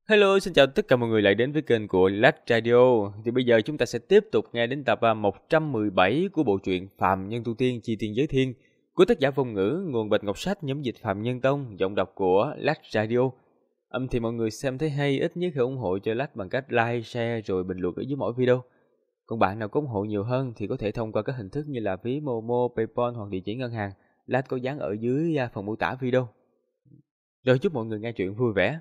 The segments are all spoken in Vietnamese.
Hello, xin chào tất cả mọi người lại đến với kênh của Lách Radio. Thì bây giờ chúng ta sẽ tiếp tục nghe đến tập 117 của bộ truyện Phàm Nhân Tu Tiên Chi Tiên Giới Thiên của tác giả Phong Ngữ, nguồn Bạch Ngọc Sách, nhóm dịch Phạm Nhân Tông, giọng đọc của Lách Radio. Thì mọi người xem thấy hay ít nhất hãy ủng hộ cho Lách bằng cách like, share rồi bình luận ở dưới mỗi video. Còn bạn nào có ủng hộ nhiều hơn thì có thể thông qua các hình thức như là ví Momo, PayPal hoặc địa chỉ ngân hàng. Lách có dán ở dưới phần mô tả video. Rồi chúc mọi người nghe chuyện vui vẻ.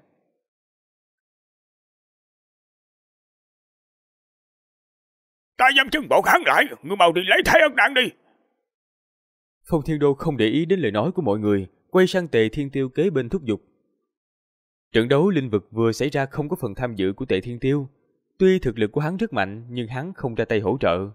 Ta dám trừng bộ kháng lại, ngươi mau đi lấy Thái Ân Đan đi. Phong Thiên Đô không để ý đến lời nói của mọi người, quay sang Tề Thiên Tiêu kế bên thúc giục. Trận đấu linh vực vừa xảy ra không có phần tham dự của Tề Thiên Tiêu. Tuy thực lực của hắn rất mạnh, nhưng hắn không ra tay hỗ trợ.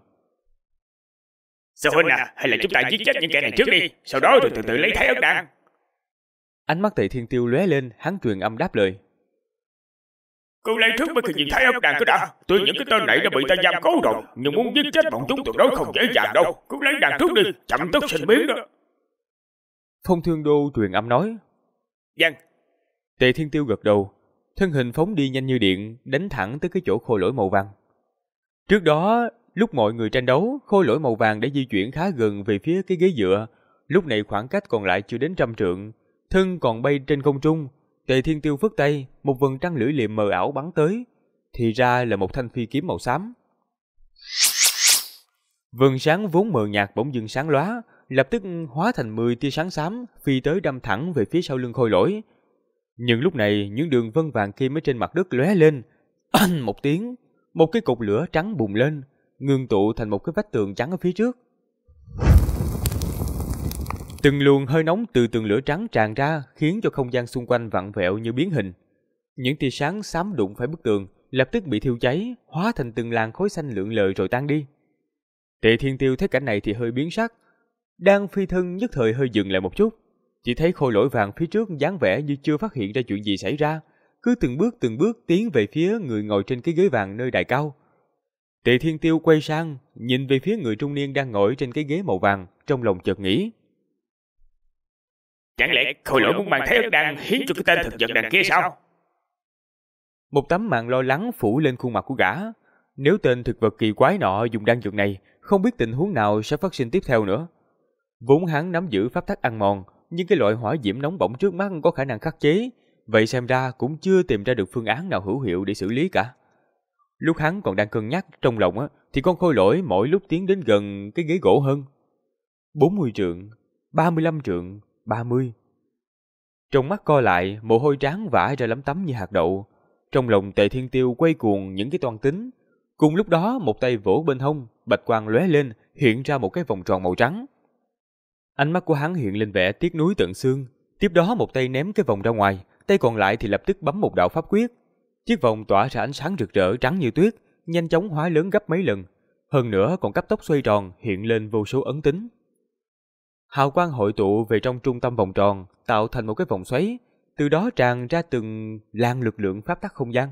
Sư huynh à, hay là chúng ta giết chết những kẻ này trước đi, sau đó rồi từ từ lấy Thái Ân Đan. Ánh mắt Tề Thiên Tiêu lóe lên, hắn truyền âm đáp lời. Cứ lấy trước mới khi nhìn Thái Ân Đan cứ đã. Tuy những cái tên này đã bị ta giam cố rồi, nhưng muốn giết chết bọn chúng tuyệt đối không dễ dàng đâu. Cứ lấy đàn trước đi, chậm tức sinh biến đó. Phong Thiên Đô truyền âm nói. Vâng. Tề Thiên Tiêu gật đầu, thân hình phóng đi nhanh như điện, đánh thẳng tới cái chỗ khôi lỗi màu vàng. Trước đó, lúc mọi người tranh đấu, khôi lỗi màu vàng đã di chuyển khá gần về phía cái ghế dựa. Lúc này khoảng cách còn lại chưa đến 100 trượng, thân còn bay trên không trung. Tề Thiên Tiêu phất tay, một vầng trăng lưỡi liềm mờ ảo bắn tới, thì ra là một thanh phi kiếm màu xám. Vầng sáng vốn mờ nhạt bỗng dưng sáng lóa, lập tức hóa thành 10 tia sáng xám, phi tới đâm thẳng về phía sau lưng khôi lỗi. Nhưng lúc này, những đường vân vàng kim ở trên mặt đất lóe lên, oanh một tiếng, một cái cột lửa trắng bùng lên, ngưng tụ thành một cái vách tường trắng ở phía trước. Từng luồng hơi nóng từ tường lửa trắng tràn ra, khiến cho không gian xung quanh vặn vẹo như biến hình. Những tia sáng xám đụng phải bức tường, lập tức bị thiêu cháy, hóa thành từng làn khói xanh lượn lờ rồi tan đi. Tề Thiên Tiêu thấy cảnh này thì hơi biến sắc, đang phi thân nhất thời hơi dừng lại một chút, chỉ thấy khôi lỗi vàng phía trước dáng vẻ như chưa phát hiện ra chuyện gì xảy ra, cứ từng bước tiến về phía người ngồi trên cái ghế vàng nơi đài cao. Tề Thiên Tiêu quay sang, nhìn về phía người trung niên đang ngồi trên cái ghế màu vàng, trong lòng chợt nghĩ. Chẳng lẽ khôi lỗi muốn mang Thái Ân Đan hiến cho cái tên thực vật đằng kia sao? Một tấm màn lo lắng phủ lên khuôn mặt của gã. Nếu tên thực vật kỳ quái nọ dùng đan dược này, không biết tình huống nào sẽ phát sinh tiếp theo nữa. Vốn hắn nắm giữ pháp tắc ăn mòn, nhưng cái loại hỏa diễm nóng bỏng trước mắt có khả năng khắc chế, vậy xem ra cũng chưa tìm ra được phương án nào hữu hiệu để xử lý cả. Lúc hắn còn đang cân nhắc trong lòng thì con khôi lỗi mỗi lúc tiến đến gần cái ghế gỗ hơn. 40 trượng, 35 trượng, 30. Trong mắt co lại, mồ hôi trán vã ra lấm tấm như hạt đậu. Trong lòng Tề Thiên Tiêu quay cuồng những cái toan tính. Cùng lúc đó, một tay vỗ bên hông, bạch quang lóe lên, hiện ra một cái vòng tròn màu trắng. Ánh mắt của hắn hiện lên vẻ tiếc nuối tận xương. Tiếp đó một tay ném cái vòng ra ngoài, tay còn lại thì lập tức bấm một đạo pháp quyết. Chiếc vòng tỏa ra ánh sáng rực rỡ trắng như tuyết, nhanh chóng hóa lớn gấp mấy lần. Hơn nữa còn cấp tốc xoay tròn, hiện lên vô số ấn tính. Hào quang hội tụ về trong trung tâm vòng tròn, tạo thành một cái vòng xoáy, từ đó tràn ra từng làn lực lượng pháp tắc không gian.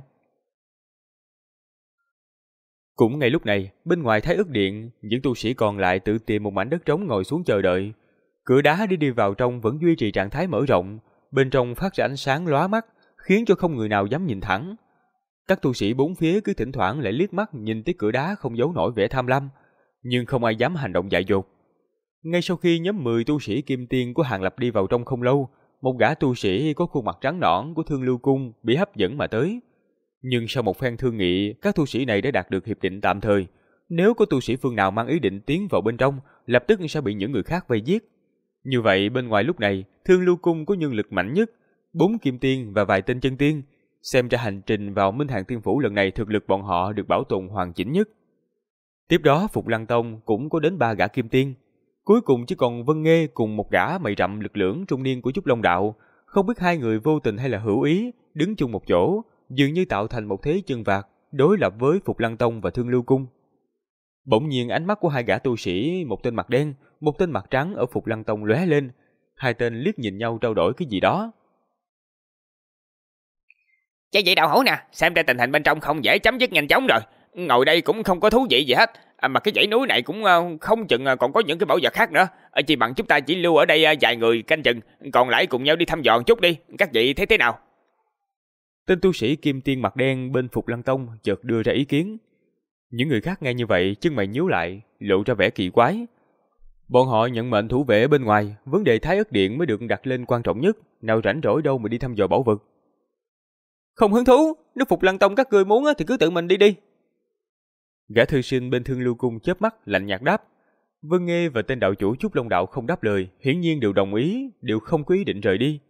Cũng ngay lúc này, bên ngoài Thái Ức Điện, những tu sĩ còn lại tự tìm một mảnh đất trống ngồi xuống chờ đợi. Cửa đá để đi vào trong vẫn duy trì trạng thái mở rộng, bên trong phát ra ánh sáng lóa mắt, khiến cho không người nào dám nhìn thẳng. Các tu sĩ bốn phía cứ thỉnh thoảng lại liếc mắt nhìn tới cửa đá không giấu nổi vẻ tham lam, nhưng không ai dám hành động dại dột. Ngay sau khi nhóm 10 tu sĩ kim tiên của Hàng Lập đi vào trong không lâu, một gã tu sĩ có khuôn mặt trắng nõn của Thương Lưu Cung bị hấp dẫn mà tới. Nhưng sau một phen thương nghị, các tu sĩ này đã đạt được hiệp định tạm thời. Nếu có tu sĩ phương nào mang ý định tiến vào bên trong, lập tức sẽ bị những người khác vây giết. Như vậy bên ngoài lúc này, Thương Lưu Cung có nhân lực mạnh nhất, 4 kim tiên và vài tên chân tiên. Xem ra hành trình vào Minh Hàng Tiên Phủ lần này thực lực bọn họ được bảo tồn hoàn chỉnh nhất. Tiếp đó Phục Lăng Tông cũng có đến 3 gã kim tiên. Cuối cùng chỉ còn Vân Nghê cùng một gã mày rậm lực lưỡng trung niên của Trúc Long Đạo. Không biết hai người vô tình hay là hữu ý, đứng chung một chỗ, dường như tạo thành một thế chân vạc, đối lập với Phục Lăng Tông và Thương Lưu Cung. Bỗng nhiên ánh mắt của hai gã tu sĩ, một tên mặt đen, một tên mặt trắng ở Phục Lăng Tông lóe lên. Hai tên liếc nhìn nhau trao đổi cái gì đó. Chứ vậy đạo hữu nè, xem ra tình hình bên trong không dễ chấm dứt nhanh chóng rồi. Ngồi đây cũng không có thú vị gì hết. Mà cái dãy núi này cũng không chừng còn có những cái bảo vật khác nữa. Chỉ bằng chúng ta chỉ lưu ở đây vài người canh chừng, còn lại cùng nhau đi thăm dò chút đi. Các vị thấy thế nào? Tên tu sĩ kim tiên mặt đen bên Phục Lăng Tông chợt đưa ra ý kiến. Những người khác nghe như vậy, chân mày nhíu lại, lộ ra vẻ kỳ quái. Bọn họ nhận mệnh thủ vệ bên ngoài, vấn đề Thái Ức Điện mới được đặt lên quan trọng nhất, nào rảnh rỗi đâu mà đi thăm dò bảo vật. Không hứng thú, nếu Phục Lăng Tông các ngươi muốn thì cứ tự mình đi đi. Gã thư sinh bên Thương Lưu Cung chớp mắt lạnh nhạt đáp. Vân Nghê và tên đạo chủ Trúc Long Đạo không đáp lời, hiển nhiên đều đồng ý, đều không có ý định rời đi.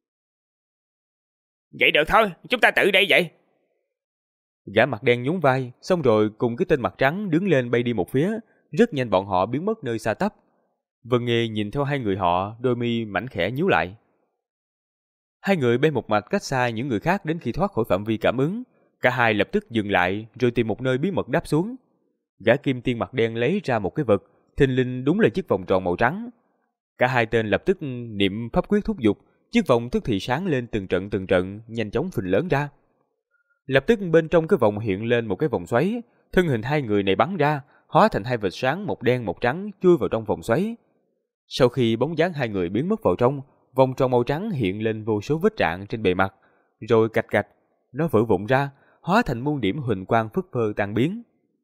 Vậy được thôi, chúng ta tự đi vậy. Gã mặt đen nhún vai, xong rồi cùng cái tên mặt trắng đứng lên bay đi một phía, rất nhanh bọn họ biến mất nơi xa tấp. Vân Nghê nhìn theo hai người họ, đôi mi mảnh khẽ nhíu lại. Hai người bay một mạch cách xa những người khác đến khi thoát khỏi phạm vi cảm ứng, cả hai lập tức dừng lại rồi tìm một nơi bí mật đáp xuống. Gã kim tiên mặt đen lấy ra một cái vật, thình lình đúng là chiếc vòng tròn màu trắng. Cả hai tên lập tức niệm pháp quyết thúc giục, chiếc vòng tức thì sáng lên từng trận, nhanh chóng phình lớn ra. Lập tức bên trong cái vòng hiện lên một cái vòng xoáy, thân hình hai người này bắn ra, hóa thành hai vệt sáng một đen một trắng chui vào trong vòng xoáy. Sau khi bóng dáng hai người biến mất vào trong, vòng tròn màu trắng hiện lên vô số vết rạn trên bề mặt, rồi cạch cạch, nó vỡ vụn ra, hóa thành muôn điểm huỳnh quang phất phơ tan biến.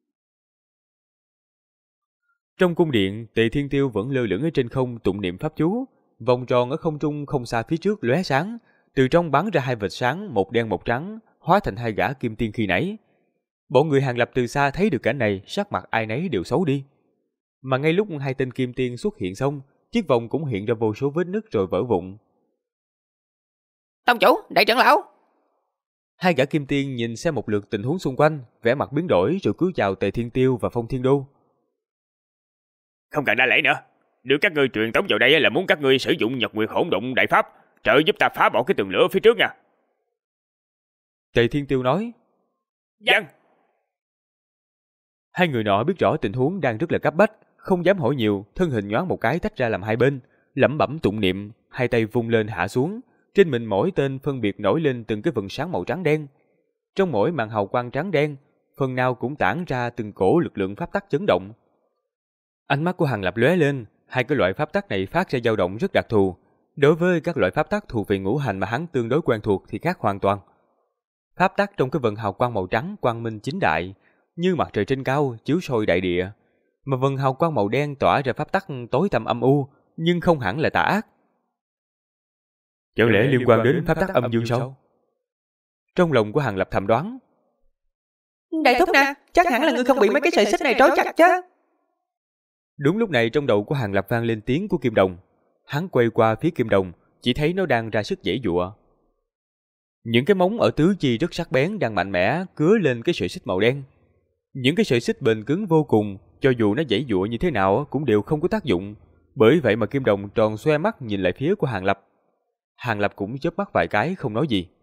Trong cung điện, Tề Thiên Tiêu vẫn lơ lửng ở trên không tụng niệm pháp chú, vòng tròn ở không trung không xa phía trước lóe sáng, từ trong bắn ra hai vệt sáng một đen một trắng, hóa thành hai gã kim tiên khi nãy. Bọn người Hàng Lập từ xa thấy được cảnh này, sắc mặt ai nấy đều xấu đi. Mà ngay lúc hai tên kim tiên xuất hiện xong, chiếc vòng cũng hiện ra vô số vết nứt rồi vỡ vụn. Tông chủ, đại trưởng lão. Hai gã kim tiên nhìn xem một lượt tình huống xung quanh, vẻ mặt biến đổi rồi cúi chào Tề Thiên Tiêu và Phong Thiên Đô. Không cần đa lễ nữa, được các ngươi truyền tống vào đây là muốn các ngươi sử dụng Nhật Nguyệt Hỗn Độn Đại Pháp, trợ giúp ta phá bỏ cái tường lửa phía trước nha. Tề Thiên Tiêu nói. Vâng. Hai người nọ biết rõ tình huống đang rất là cấp bách, không dám hỏi nhiều, thân hình nhoáng một cái tách ra làm hai bên, lẩm bẩm tụng niệm, hai tay vung lên hạ xuống, trên mình mỗi tên phân biệt nổi lên từng cái vầng sáng màu trắng đen. Trong mỗi màn hào quang trắng đen, phần nào cũng tản ra từng cổ lực lượng pháp tắc chấn động. Ánh mắt của Hàng Lập lóe lên, hai cái loại pháp tắc này phát ra dao động rất đặc thù. Đối với các loại pháp tắc thuộc về ngũ hành mà hắn tương đối quen thuộc thì khác hoàn toàn. Pháp tắc trong cái vần hào quang màu trắng quang minh chính đại, như mặt trời trên cao chiếu soi đại địa, mà vần hào quang màu đen tỏa ra pháp tắc tối tăm âm u, nhưng không hẳn là tà ác. Chẳng lẽ liên quan đến pháp tắc âm dương sao? Trong lòng của Hàng Lập thầm đoán. Đại thúc nè, chắc hẳn là ngươi không bị mấy cái sợi xích này trói chặt chứ. Đúng lúc này trong đầu của Hàng Lập vang lên tiếng của Kim Đồng. Hắn quay qua phía Kim Đồng, chỉ thấy nó đang ra sức giãy giụa. Những cái móng ở tứ chi rất sắc bén đang mạnh mẽ cứa lên cái sợi xích màu đen. Những cái sợi xích bền cứng vô cùng, cho dù nó giãy giụa như thế nào cũng đều không có tác dụng. Bởi vậy mà Kim Đồng tròn xoe mắt nhìn lại phía của Hàng Lập. Hàng Lập cũng chớp mắt vài cái không nói gì.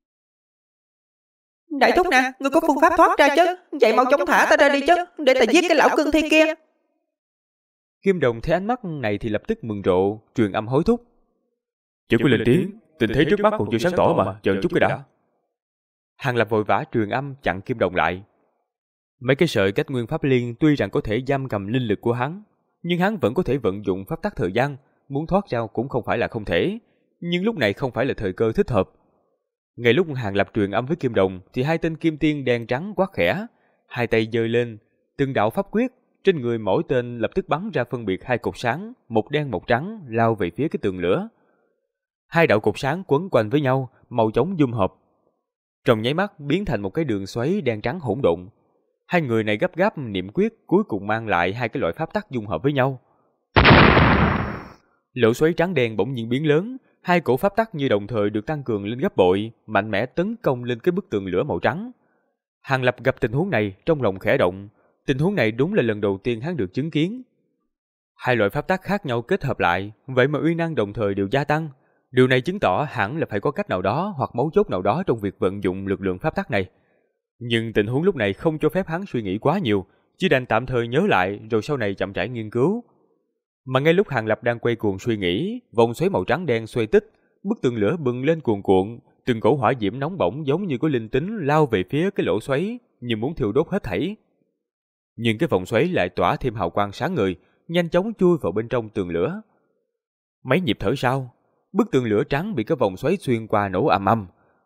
Đại thúc nè, ngươi có phương pháp thoát ra chứ? Vậy mau chóng thả ta ra đi chứ, để ta giết cái lão cương thi kia. Kim Đồng thấy ánh mắt này thì lập tức mừng rộ, truyền âm hối thúc. Chưa có lên tiếng, tình thế trước mắt còn chưa sáng tỏ mà, chờ chút cái đã. Hàng Lập vội vã truyền âm chặn Kim Đồng lại. Mấy cái sợi cách nguyên pháp liên tuy rằng có thể giam cầm linh lực của hắn, nhưng hắn vẫn có thể vận dụng pháp tắc thời gian, muốn thoát ra cũng không phải là không thể, nhưng lúc này không phải là thời cơ thích hợp. Ngay lúc Hàng Lập truyền âm với Kim Đồng thì hai tên kim tiên đen trắng quát khẽ, hai tay giơ lên, từng đạo pháp quyết, trên người mỗi tên lập tức bắn ra phân biệt hai cột sáng, một đen một trắng lao về phía cái tường lửa. Hai đạo cột sáng quấn quanh với nhau, màu chóng dung hợp. Trong nháy mắt biến thành một cái đường xoáy đen trắng hỗn độn. Hai người này gấp gáp niệm quyết cuối cùng mang lại hai cái loại pháp tắc dung hợp với nhau. Lỗ xoáy trắng đen bỗng nhiên biến lớn, hai cổ pháp tắc như đồng thời được tăng cường lên gấp bội, mạnh mẽ tấn công lên cái bức tường lửa màu trắng. Hàng Lập gặp tình huống này trong lòng khẽ động, tình huống này đúng là lần đầu tiên hắn được chứng kiến. Hai loại pháp tắc khác nhau kết hợp lại, vậy mà uy năng đồng thời đều gia tăng. Điều này chứng tỏ hẳn là phải có cách nào đó hoặc mấu chốt nào đó trong việc vận dụng lực lượng pháp tắc này. Nhưng tình huống lúc này không cho phép hắn suy nghĩ quá nhiều, chỉ đành tạm thời nhớ lại rồi sau này chậm rãi nghiên cứu. Mà ngay lúc Hàng Lập đang quay cuồng suy nghĩ, vòng xoáy màu trắng đen xoay tích, bức tường lửa bừng lên cuồn cuộn, từng cổ hỏa diễm nóng bỏng giống như có linh tính lao về phía cái lỗ xoáy, như muốn thiêu đốt hết thảy. Nhưng cái vòng xoáy lại tỏa thêm hào quang sáng ngời, nhanh chóng chui vào bên trong tường lửa. Mấy nhịp thở sau, bức tường lửa trắng bị cái vòng xoáy xuyên qua nổ ầm ầm,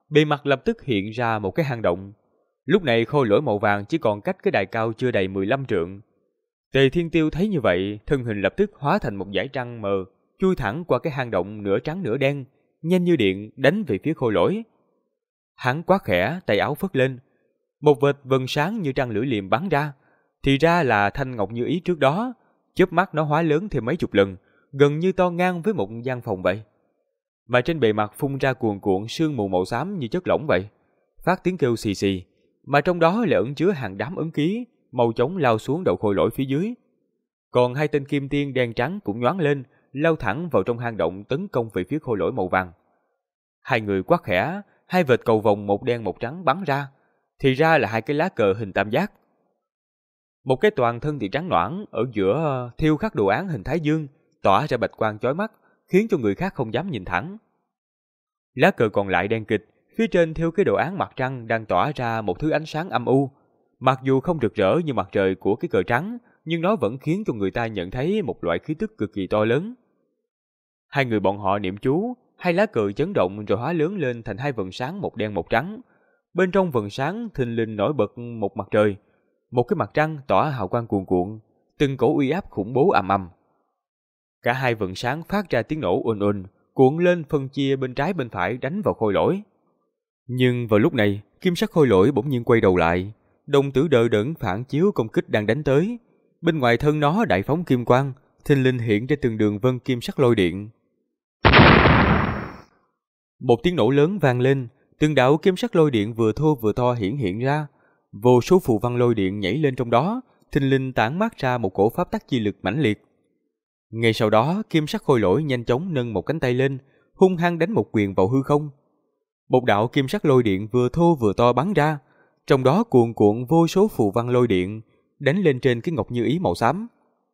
bề mặt lập tức hiện ra một cái hang động. Lúc này khôi lỗi màu vàng chỉ còn cách cái đài cao chưa đầy 15 trượng. Tề Thiên Tiêu thấy như vậy, thân hình lập tức hóa thành một dải trăng mờ, chui thẳng qua cái hang động nửa trắng nửa đen, nhanh như điện đánh về phía khôi lỗi. Hắn quát khẽ, tay áo phất lên, một vệt vầng sáng như trăng lưỡi liềm bắn ra, thì ra là thanh ngọc như ý trước đó, chớp mắt nó hóa lớn thêm mấy chục lần, gần như to ngang với một gian phòng vậy. Mà trên bề mặt phun ra cuồn cuộn sương mù màu xám như chất lỏng vậy, phát tiếng kêu xì xì, mà trong đó lại ẩn chứa hàng đám ấn ký, mau chóng lao xuống đầu khôi lỗi phía dưới. Còn hai tên kim tiên đen trắng cũng nhoáng lên, lao thẳng vào trong hang động tấn công về phía khôi lỗi màu vàng. Hai người quát khẽ, hai vệt cầu vồng một đen một trắng bắn ra, thì ra là hai cái lá cờ hình tam giác. Một cái toàn thân thì trắng nõn, ở giữa thêu khắc đồ án hình thái dương, tỏa ra bạch quang chói mắt, khiến cho người khác không dám nhìn thẳng. Lá cờ còn lại đen kịt, phía trên thêu cái đồ án mặt trăng đang tỏa ra một thứ ánh sáng âm u. Mặc dù không rực rỡ như mặt trời của cái cờ trắng, nhưng nó vẫn khiến cho người ta nhận thấy một loại khí tức cực kỳ to lớn. Hai người bọn họ niệm chú, hai lá cờ chấn động rồi hóa lớn lên thành hai vầng sáng một đen một trắng. Bên trong vầng sáng thình lình nổi bật một mặt trời, một cái mặt trăng tỏa hào quang cuồn cuộn, từng cổ uy áp khủng bố ầm ầm. Cả hai vầng sáng phát ra tiếng nổ ồn ồn, cuộn lên phân chia bên trái bên phải đánh vào khôi lỗi. Nhưng vào lúc này, kim sắc khôi lỗi bỗng nhiên quay đầu lại, đồng tử đờ đẫn phản chiếu công kích đang đánh tới. Bên ngoài thân nó đại phóng kim quang, thình lình hiện ra từng đường vân kim sắc lôi điện. Một tiếng nổ lớn vang lên, từng đạo kim sắc lôi điện vừa thô vừa to hiện ra, vô số phù văn lôi điện nhảy lên trong đó, thình lình tản mát ra một cổ pháp tắc chi lực mãnh liệt. Ngay sau đó, kim sắc khôi lỗi nhanh chóng nâng một cánh tay lên, hung hăng đánh một quyền vào hư không. Một đạo kim sắc lôi điện vừa thô vừa to bắn ra, trong đó cuồn cuộn vô số phù văn lôi điện, đánh lên trên cái ngọc như ý màu xám.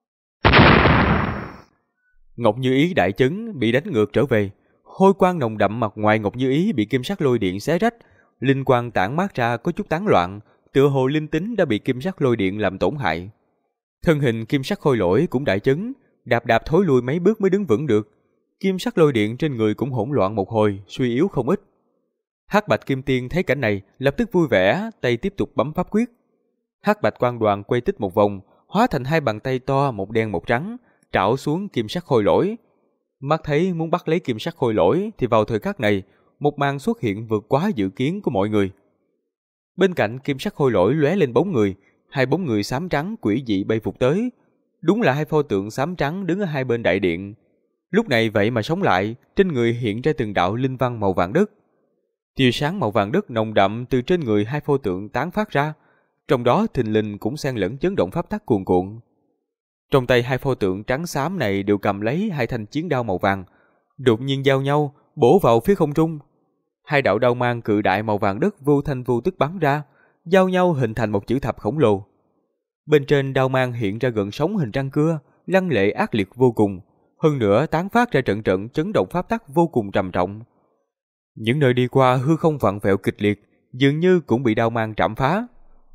Ngọc như ý đại chấn, bị đánh ngược trở về. Hôi quang nồng đậm mặt ngoài ngọc như ý bị kim sắc lôi điện xé rách, linh quang tản mát ra có chút tán loạn, tựa hồ linh tính đã bị kim sắc lôi điện làm tổn hại. Thân hình kim sắc khôi lỗi cũng đại chấn, đạp đạp thối lui mấy bước mới đứng vững được. Kim sắc lôi điện trên người cũng hỗn loạn một hồi, suy yếu không ít. Hắc Bạch Kim Tiên thấy cảnh này, lập tức vui vẻ, tay tiếp tục bấm pháp quyết. Hắc Bạch Quang Đoàn quay tích một vòng, hóa thành hai bàn tay to một đen một trắng, trảo xuống kim sắc khôi lỗi. Mắt thấy muốn bắt lấy kim sắc khôi lỗi thì vào thời khắc này, một màn xuất hiện vượt quá dự kiến của mọi người. Bên cạnh kim sắc khôi lỗi lóe lên bóng người, hai bóng người xám trắng quỷ dị bay vụt tới. Đúng là hai pho tượng xám trắng đứng ở hai bên đại điện. Lúc này vậy mà sống lại, trên người hiện ra từng đạo linh văn màu vàng đất. Tia sáng màu vàng đất nồng đậm từ trên người hai pho tượng tán phát ra, trong đó thình lình cũng xen lẫn chấn động pháp tắc cuồn cuộn. Trong tay hai pho tượng trắng xám này đều cầm lấy hai thanh chiến đao màu vàng, đột nhiên giao nhau bổ vào phía không trung. Hai đạo đao mang cự đại màu vàng đất vô thanh vô tức bắn ra, giao nhau hình thành một chữ thập khổng lồ. Bên trên đao mang hiện ra gần sóng hình răng cưa, lăng lệ ác liệt vô cùng, hơn nữa tán phát ra trận trận chấn động pháp tắc vô cùng trầm trọng. Những nơi đi qua hư không vặn vẹo kịch liệt, dường như cũng bị đao mang trảm phá.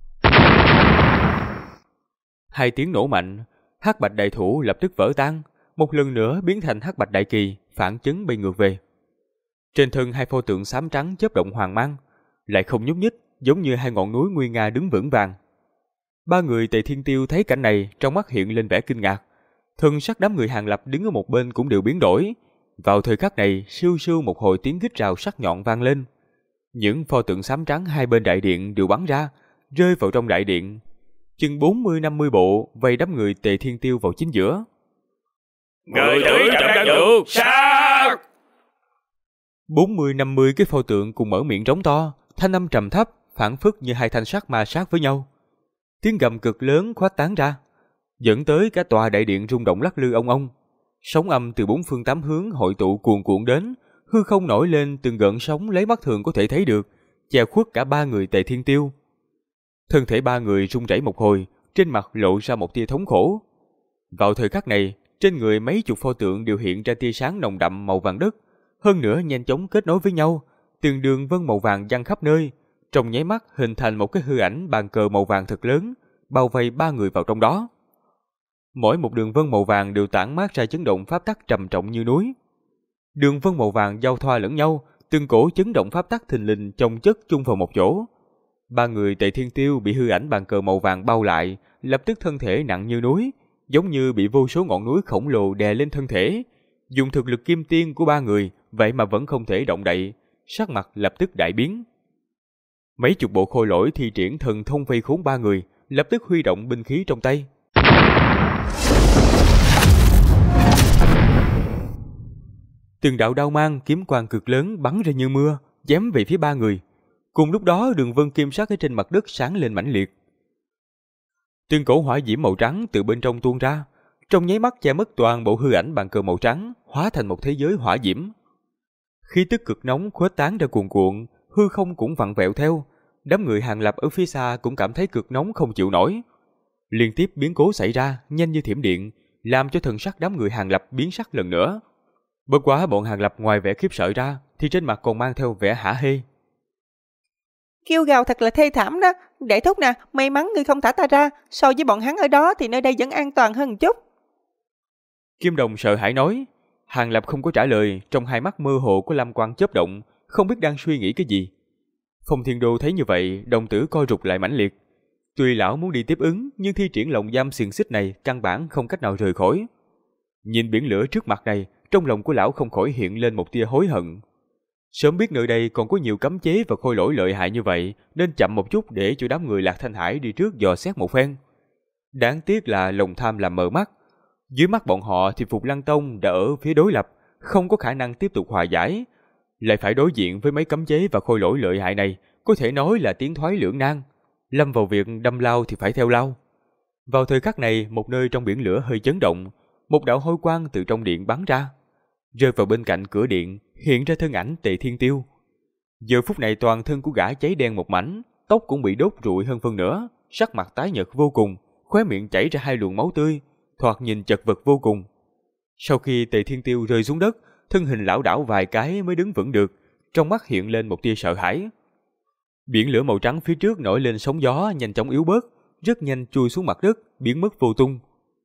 Hai tiếng nổ mạnh, Hắc Bạch Đại Thủ lập tức vỡ tan, một lần nữa biến thành Hắc Bạch Đại Kỳ, phản chấn bay ngược về. Trên thân hai pho tượng xám trắng chớp động hoàng mang, lại không nhúc nhích, giống như hai ngọn núi nguy nga đứng vững vàng. Ba người Tề Thiên Tiêu thấy cảnh này, trong mắt hiện lên vẻ kinh ngạc. Thân sắc đám người Hàng Lập đứng ở một bên cũng đều biến đổi. Vào thời khắc này, sưu sưu một hồi tiếng rít rào sắc nhọn vang lên. Những pho tượng xám trắng hai bên đại điện đều bắn ra, rơi vào trong đại điện. Chừng 40-50 bộ vây đám người Tề Thiên Tiêu vào chính giữa. Người tử trận đang được sát! 40-50 cái pho tượng cùng mở miệng trống to, thanh âm trầm thấp, phảng phất như hai thanh sắt ma sát với nhau. Tiếng gầm cực lớn khuếch tán ra, dẫn tới cả tòa đại điện rung động lắc lư ong ong. Sóng âm từ bốn phương tám hướng hội tụ cuồn cuộn đến, hư không nổi lên từng gợn sóng lấy mắt thường có thể thấy được, che khuất cả ba người Tề Thiên Tiêu. Thân thể ba người rung rẩy một hồi, trên mặt lộ ra một tia thống khổ. Vào thời khắc này, trên người mấy chục pho tượng đều hiện ra tia sáng nồng đậm màu vàng đất, hơn nữa nhanh chóng kết nối với nhau, từng đường vân màu vàng giăng khắp nơi, trong nháy mắt hình thành một cái hư ảnh bàn cờ màu vàng thật lớn, bao vây ba người vào trong đó. Mỗi một đường vân màu vàng đều tản mát ra chấn động pháp tắc trầm trọng như núi. Đường vân màu vàng giao thoa lẫn nhau, từng cổ chấn động pháp tắc thình lình chồng chất chung vào một chỗ. Ba người Tề Thiên Tiêu bị hư ảnh bàn cờ màu vàng bao lại, lập tức thân thể nặng như núi, giống như bị vô số ngọn núi khổng lồ đè lên thân thể. Dùng thực lực kim tiên của ba người, vậy mà vẫn không thể động đậy, sắc mặt lập tức đại biến. Mấy chục bộ khôi lỗi thi triển thần thông vây khốn ba người, lập tức huy động binh khí trong tay. Từng đạo đao mang kiếm quang cực lớn bắn ra như mưa, chém về phía ba người. Cùng lúc đó, đường vân kim sắc ở trên mặt đất sáng lên mãnh liệt. Từng cổ hỏa diễm màu trắng từ bên trong tuôn ra, trong nháy mắt che mất toàn bộ hư ảnh bàn cờ màu trắng, hóa thành một thế giới hỏa diễm. Khí tức cực nóng khuếch tán ra cuồn cuộn, hư không cũng vặn vẹo theo. Đám người Hàng Lập ở phía xa cũng cảm thấy cực nóng không chịu nổi. Liên tiếp biến cố xảy ra, nhanh như thiểm điện, làm cho thần sắc đám người Hàng Lập biến sắc lần nữa. Bất quá bọn Hàng Lập ngoài vẻ khiếp sợ ra, thì trên mặt còn mang theo vẻ hả hê. Kêu gào thật là thê thảm đó. Đệ thúc nè, may mắn ngươi không thả ta ra. So với bọn hắn ở đó thì nơi đây vẫn an toàn hơn một chút. Kim Đồng sợ hãi nói. Hàng Lập không có trả lời, trong hai mắt mơ hồ có lam quang chớp động, không biết đang suy nghĩ cái gì. Phong Thiên Đô thấy như vậy, đồng tử co rụt lại mãnh liệt. Tuy lão muốn đi tiếp ứng, nhưng thi triển lồng giam xiềng xích này căn bản không cách nào rời khỏi. Nhìn biển lửa trước mặt này, trong lòng của lão không khỏi hiện lên một tia hối hận. Sớm biết nơi đây còn có nhiều cấm chế và khôi lỗi lợi hại như vậy, nên chậm một chút để cho đám người Lạc Thanh Hải đi trước dò xét một phen. Đáng tiếc là lòng tham làm mờ mắt. Dưới mắt bọn họ thì Phục Lăng Tông đã ở phía đối lập, không có khả năng tiếp tục hòa giải. Lại phải đối diện với mấy cấm chế và khôi lỗi lợi hại này, có thể nói là tiến thoái lưỡng nan. Lâm vào việc đâm lao thì phải theo lao. Vào thời khắc này, một nơi trong biển lửa hơi chấn động, một đạo hôi quang từ trong điện bắn ra, rơi vào bên cạnh cửa điện, hiện ra thân ảnh Tề Thiên Tiêu. Giờ phút này toàn thân của gã cháy đen một mảnh, tóc cũng bị đốt rụi hơn phân nửa, sắc mặt tái nhợt vô cùng, khóe miệng chảy ra hai luồng máu tươi, thoạt nhìn chật vật vô cùng. Sau khi Tề Thiên Tiêu rơi xuống đất, thân hình lảo đảo vài cái mới đứng vững được, trong mắt hiện lên một tia sợ hãi. Biển lửa màu trắng phía trước nổi lên sóng gió nhanh chóng yếu bớt, rất nhanh chui xuống mặt đất, biến mất vô tung.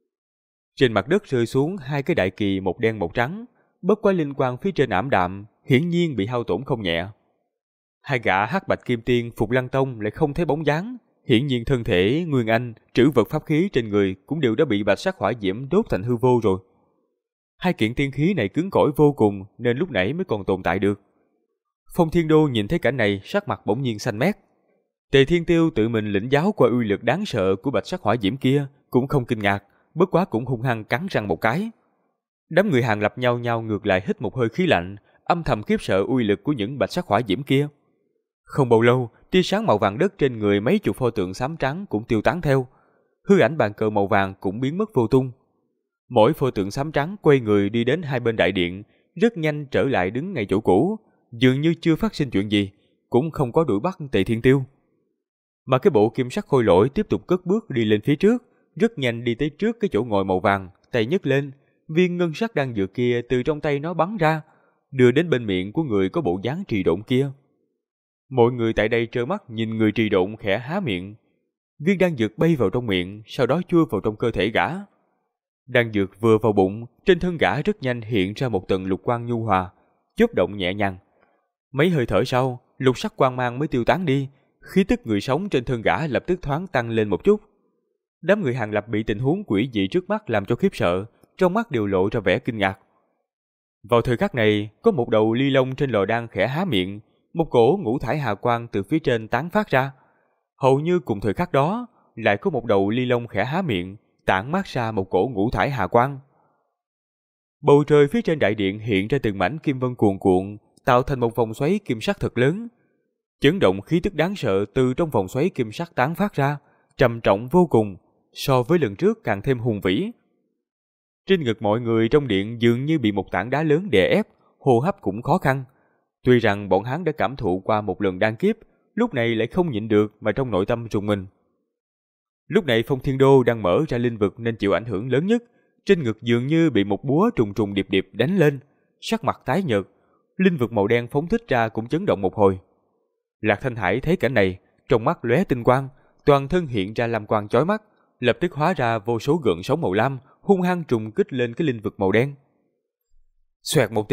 Trên mặt đất rơi xuống hai cái đại kỳ một đen một trắng, bất quá linh quang phía trên ảm đạm, hiển nhiên bị hao tổn không nhẹ. Hai gã Hắc Bạch Kim Tiên Phục Lăng Tông lại không thấy bóng dáng, hiển nhiên thân thể, nguyên anh, trữ vật pháp khí trên người cũng đều đã bị bạch sắc hỏa diễm đốt thành hư vô rồi. Hai kiện tiên khí này cứng cỏi vô cùng nên lúc nãy mới còn tồn tại được. Phong Thiên Đô nhìn thấy cảnh này, sắc mặt bỗng nhiên xanh mét. Tề Thiên Tiêu tự mình lĩnh giáo qua uy lực đáng sợ của bạch sắc hỏa diễm kia, cũng không kinh ngạc, bất quá cũng hung hăng cắn răng một cái. Đám người Hàng Lập nhau nhau ngược lại hít một hơi khí lạnh, âm thầm khiếp sợ uy lực của những bạch sắc hỏa diễm kia. Không bao lâu, tia sáng màu vàng đất trên người mấy chục pho tượng xám trắng cũng tiêu tán theo, hư ảnh bàn cờ màu vàng cũng biến mất vô tung. Mỗi pho tượng xám trắng quay người đi đến hai bên đại điện, rất nhanh trở lại đứng ngay chỗ cũ, dường như chưa phát sinh chuyện gì, cũng không có đuổi bắt Tề Thiên Tiêu. Mà cái bộ kim sắc khôi lỗi tiếp tục cất bước đi lên phía trước, rất nhanh đi tới trước cái chỗ ngồi màu vàng, tay nhấc lên, viên ngân sắc đan dược kia từ trong tay nó bắn ra, đưa đến bên miệng của người có bộ dáng trì độn kia. Mọi người tại đây trơ mắt nhìn người trì độn khẽ há miệng. Viên đan dược bay vào trong miệng, sau đó chui vào trong cơ thể gã. Đan dược vừa vào bụng, trên thân gã rất nhanh hiện ra một tầng lục quang nhu hòa, chớp động nhẹ nhàng. Mấy hơi thở sau, lục sắc quang mang mới tiêu tán đi, khí tức người sống trên thân gã lập tức thoáng tăng lên một chút. Đám người Hàng Lập bị tình huống quỷ dị trước mắt làm cho khiếp sợ, trong mắt đều lộ ra vẻ kinh ngạc. Vào thời khắc này, có một đầu ly long trên lò đan khẽ há miệng, một cổ ngũ thải hà quang từ phía trên tán phát ra. Hầu như cùng thời khắc đó, lại có một đầu ly long khẽ há miệng, tản mát ra một cổ ngũ thải hà quang. Bầu trời phía trên đại điện hiện ra từng mảnh kim vân cuồn cuộn, tạo thành một vòng xoáy kim sắc thật lớn. Chấn động khí tức đáng sợ từ trong vòng xoáy kim sắc tán phát ra, trầm trọng vô cùng, so với lần trước càng thêm hùng vĩ. Trên ngực mọi người trong điện dường như bị một tảng đá lớn đè ép, hô hấp cũng khó khăn. Tuy rằng bọn hắn đã cảm thụ qua một lần đan kiếp, lúc này lại không nhịn được mà trong nội tâm rùng mình. Lúc này Phong Thiên Đô đang mở ra linh vực nên chịu ảnh hưởng lớn nhất, trên ngực dường như bị một búa trùng trùng điệp điệp đánh lên, sắc mặt tái nhợt, linh vực màu đen phóng thích ra cũng chấn động một hồi. Lạc Thanh Hải thấy cảnh này, trong mắt lóe tinh quang, toàn thân hiện ra lam quang chói mắt, lập tức hóa ra vô số gợn sóng màu lam, hung hăng trùng kích lên cái linh vực màu đen. Xoẹt một tiếng,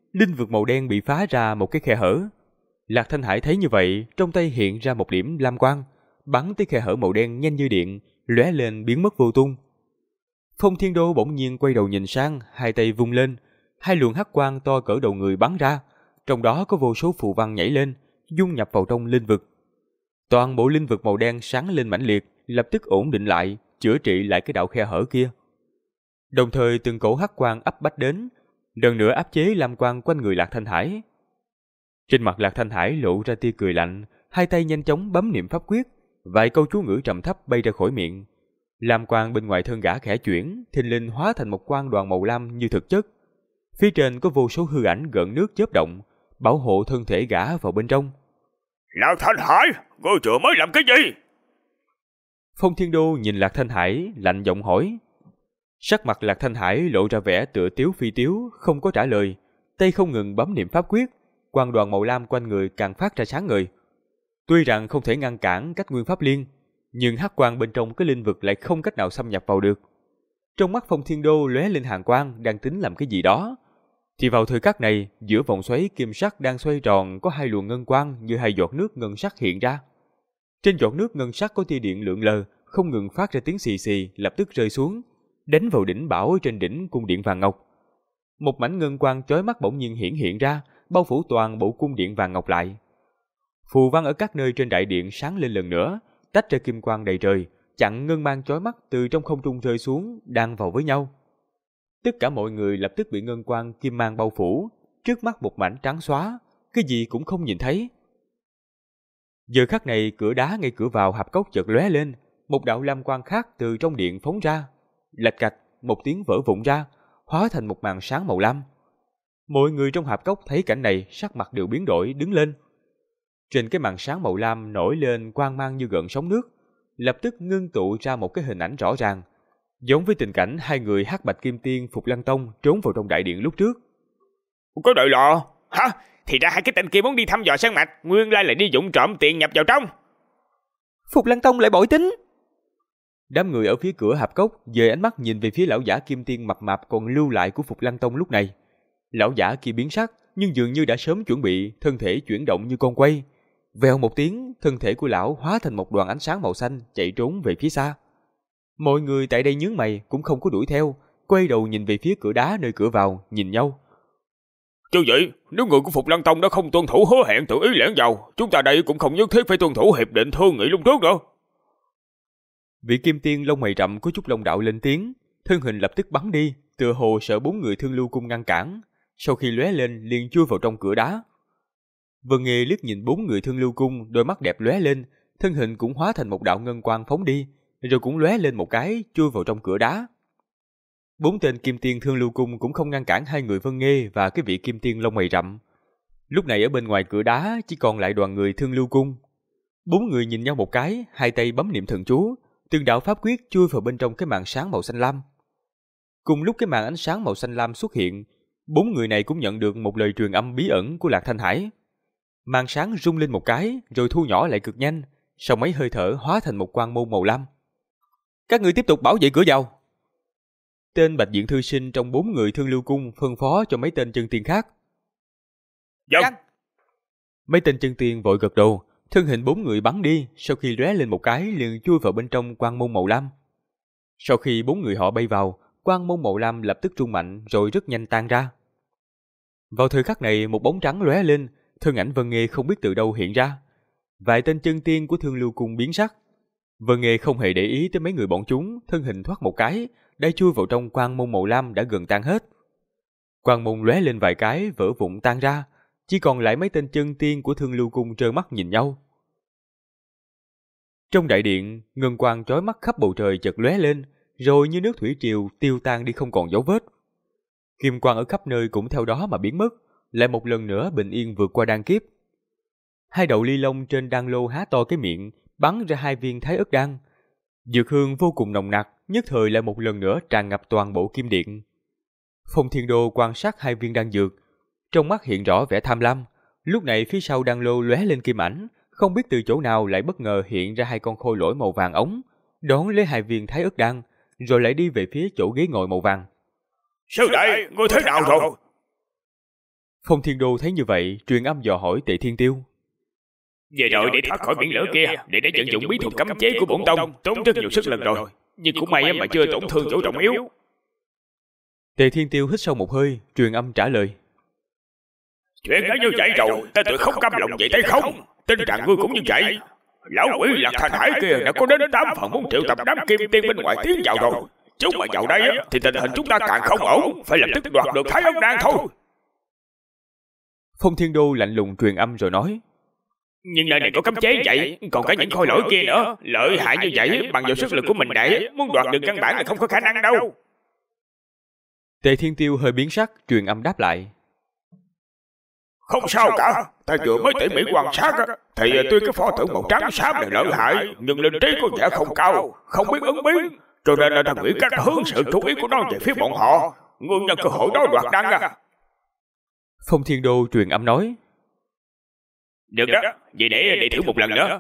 linh vực màu đen bị phá ra một cái khe hở. Lạc Thanh Hải thấy như vậy, trong tay hiện ra một điểm lam quang, bắn tới khe hở màu đen nhanh như điện, lóe lên biến mất vô tung. Phong Thiên Đô bỗng nhiên quay đầu nhìn sang, hai tay vung lên, hai luồng hắc quang to cỡ đầu người bắn ra, trong đó có vô số phù văn nhảy lên, dung nhập vào trong linh vực. Toàn bộ linh vực màu đen sáng lên mãnh liệt, lập tức ổn định lại, chữa trị lại cái đạo khe hở kia. Đồng thời từng cổ hắc quang áp bách đến, lần nữa áp chế lam quang quanh người Lạc Thanh Hải. Trên mặt Lạc Thanh Hải lộ ra tia cười lạnh, hai tay nhanh chóng bấm niệm pháp quyết, vài câu chú ngữ trầm thấp bay ra khỏi miệng. Lam quang bên ngoài thân gã khẽ chuyển, thình lình hóa thành một quang đoàn màu lam như thực chất. Phía trên có vô số hư ảnh gợn nước chớp động, bảo hộ thân thể gã vào bên trong. Lạc Thanh Hải, ngươi vừa mới làm cái gì? Phong Thiên Đô nhìn Lạc Thanh Hải, lạnh giọng hỏi. Sắc mặt Lạc Thanh Hải lộ ra vẻ tựa tiếu phi tiếu, không có trả lời, tay không ngừng bấm niệm pháp quyết, quang đoàn màu lam quanh người càng phát ra sáng ngời. Tuy rằng không thể ngăn cản cách nguyên pháp liên, nhưng hắc quang bên trong cái linh vực lại không cách nào xâm nhập vào được. Trong mắt Phong Thiên Đô lóe lên hàn quang, đang tính làm cái gì đó. Thì vào thời khắc này, giữa vòng xoáy kim sắc đang xoay tròn có hai luồng ngân quang như hai giọt nước ngân sắc hiện ra. Trên giọt nước ngân sắc có tia điện lượn lờ, không ngừng phát ra tiếng xì xì, lập tức rơi xuống, đánh vào đỉnh bảo trên đỉnh cung điện vàng ngọc. Một mảnh ngân quang chói mắt bỗng nhiên hiện ra, bao phủ toàn bộ cung điện vàng ngọc lại. Phù văn ở các nơi trên đại điện sáng lên lần nữa, tách ra kim quang đầy trời, chặn ngân mang chói mắt từ trong không trung rơi xuống, đan vào với nhau. Tất cả mọi người lập tức bị ngân quang kim mang bao phủ, trước mắt một mảnh trắng xóa, cái gì cũng không nhìn thấy. Giờ khắc này, cửa đá ngay cửa vào hạp cốc chợt lóe lên, một đạo lam quang khác từ trong điện phóng ra, lạch cạch một tiếng vỡ vụn ra, hóa thành một màn sáng màu lam. Mọi người trong hạp cốc thấy cảnh này, sắc mặt đều biến đổi, đứng lên. Trên cái màn sáng màu lam nổi lên quang mang như gợn sóng nước, lập tức ngưng tụ ra một cái hình ảnh rõ ràng, giống với tình cảnh hai người Hắc Bạch Kim Tiên Phục Lăng Tông trốn vào trong đại điện lúc trước. Có đợi lọ hả? Thì ra hai cái tên kia muốn đi thăm dò sơn mạch, nguyên lai lại đi vụng trộm tiền nhập vào trong. Phục Lăng Tông lại bội tính. Đám người ở phía cửa hạp cốc dời ánh mắt nhìn về phía lão giả Kim Tiên mập mạp còn lưu lại của Phục Lăng Tông lúc này. Lão giả kia biến sắc, nhưng dường như đã sớm chuẩn bị, thân thể chuyển động như con quay. Vèo một tiếng, thân thể của lão hóa thành một đoàn ánh sáng màu xanh chạy trốn về phía xa. Mọi người tại đây nhướng mày cũng không có đuổi theo, quay đầu nhìn về phía cửa đá nơi cửa vào, nhìn nhau. Chứ vậy, nếu người của Phục Lăng Tông đã không tuân thủ hứa hẹn tự ý lẻn vào, chúng ta đây cũng không nhất thiết phải tuân thủ hiệp định thương nghị lúc trước đâu. Vị Kim Tiên lông mày rậm có chút lông đạo lên tiếng, thân hình lập tức bắn đi, tựa hồ sợ bốn người Thương Lưu Cung ngăn cản. Sau khi lóe lên liền chui vào trong cửa đá. Vân Nghê liếc nhìn bốn người Thương Lưu Cung, đôi mắt đẹp lóe lên, thân hình cũng hóa thành một đạo ngân quang phóng đi, rồi cũng lóe lên một cái, chui vào trong cửa đá. Bốn tên Kim Tiên Thương Lưu Cung cũng không ngăn cản hai người Vân Nghê và cái vị Kim Tiên lông mày rậm. Lúc này ở bên ngoài cửa đá chỉ còn lại đoàn người Thương Lưu Cung. Bốn người nhìn nhau một cái, hai tay bấm niệm thần chú, từng đạo pháp quyết chui vào bên trong cái màn sáng màu xanh lam. Cùng lúc cái màn ánh sáng màu xanh lam xuất hiện, bốn người này cũng nhận được một lời truyền âm bí ẩn của Lạc Thanh Hải. Màn sáng rung lên một cái, rồi thu nhỏ lại cực nhanh, sau mấy hơi thở hóa thành một quang môn màu lam. Các người tiếp tục bảo vệ cửa vào. Tên Bạch Diện Thư Sinh trong bốn người Thương Lưu Cung phân phó cho mấy tên chân tiên khác. Dạ. Mấy tên chân tiên vội gật đầu, thân hình bốn người bắn đi, sau khi lóe lên một cái liền chui vào bên trong quang môn màu lam. Sau khi bốn người họ bay vào, quang môn màu lam lập tức rung mạnh rồi rất nhanh tan ra. Vào thời khắc này một bóng trắng lóe lên, thân ảnh Vân Nghê không biết từ đâu hiện ra. Vài tên chân tiên của Thương Lưu Cung biến sắc. Vân Nghê không hề để ý tới mấy người bọn chúng, thân hình thoát một cái, đã chui vào trong quang môn màu lam đã gần tan hết. Quang môn lóe lên vài cái vỡ vụn tan ra, chỉ còn lại mấy tên chân tiên của Thương Lưu Cung trơ mắt nhìn nhau. Trong đại điện, ngân quang chói mắt khắp bầu trời chợt lóe lên, rồi như nước thủy triều tiêu tan đi không còn dấu vết. Kim quang ở khắp nơi cũng theo đó mà biến mất, lại một lần nữa bình yên vượt qua đan kiếp. Hai đậu ly long trên đan lô há to cái miệng, bắn ra hai viên thái ớt đan. Dược hương vô cùng nồng nặc, nhất thời lại một lần nữa tràn ngập toàn bộ kim điện. Phong Thiên Đô quan sát hai viên đan dược, trong mắt hiện rõ vẻ tham lam. Lúc này phía sau đan lô lóe lên kim ảnh, không biết từ chỗ nào lại bất ngờ hiện ra hai con khôi lỗi màu vàng ống, đón lấy hai viên thái ớt đan, rồi lại đi về phía chỗ ghế ngồi màu vàng. Sư đệ, ngươi thế nào rồi? Phong Thiên Đô thấy như vậy, truyền âm dò hỏi Tề Thiên Tiêu. Về rồi để thoát khỏi biển lửa kia, để vận dụng bí thuật cấm chế của bổn tông, tốn rất nhiều sức lần rồi, nhưng cũng may mà chưa tổn thương chỗ trọng yếu. Tề Thiên Tiêu hít sâu một hơi, truyền âm trả lời. Chuyện đã như vậy rồi, ta tự không cam lòng vậy thấy không? Tin rằng ngươi cũng như vậy. Lão quỷ Lạc Thanh Hải kia đã có đến 8 phần muốn triệu tập đám kim tiên bên ngoài tiến vào rồi. Chúng mà vào đây thì tình hình chúng ta càng không ổn, phải lập tức đoạt được Thái Ân Đan thôi. Phong Thiên Đô lạnh lùng truyền âm rồi nói. Nhưng nơi này có cấm chế vậy, còn cả những khôi lỗi kia nữa, lợi hại như vậy bằng vào sức lực của mình để muốn đoạt được căn bản là không có khả năng đâu. Tề Thiên Tiêu hơi biến sắc, truyền âm đáp lại. Không sao cả, ta vừa mới tỉ mỉ quan sát thì tuy cái pho tượng màu trắng xám này lợi hại, nhưng linh trí có vẻ không cao, không biết ứng biến, cho nên là ta nghĩ cách hướng sự chú ý của nó về phía bọn họ, ngươi nhân cơ hội đó đoạt đan à. Phong Thiên Đô truyền âm nói. Được đó, vậy để thử một lần nữa.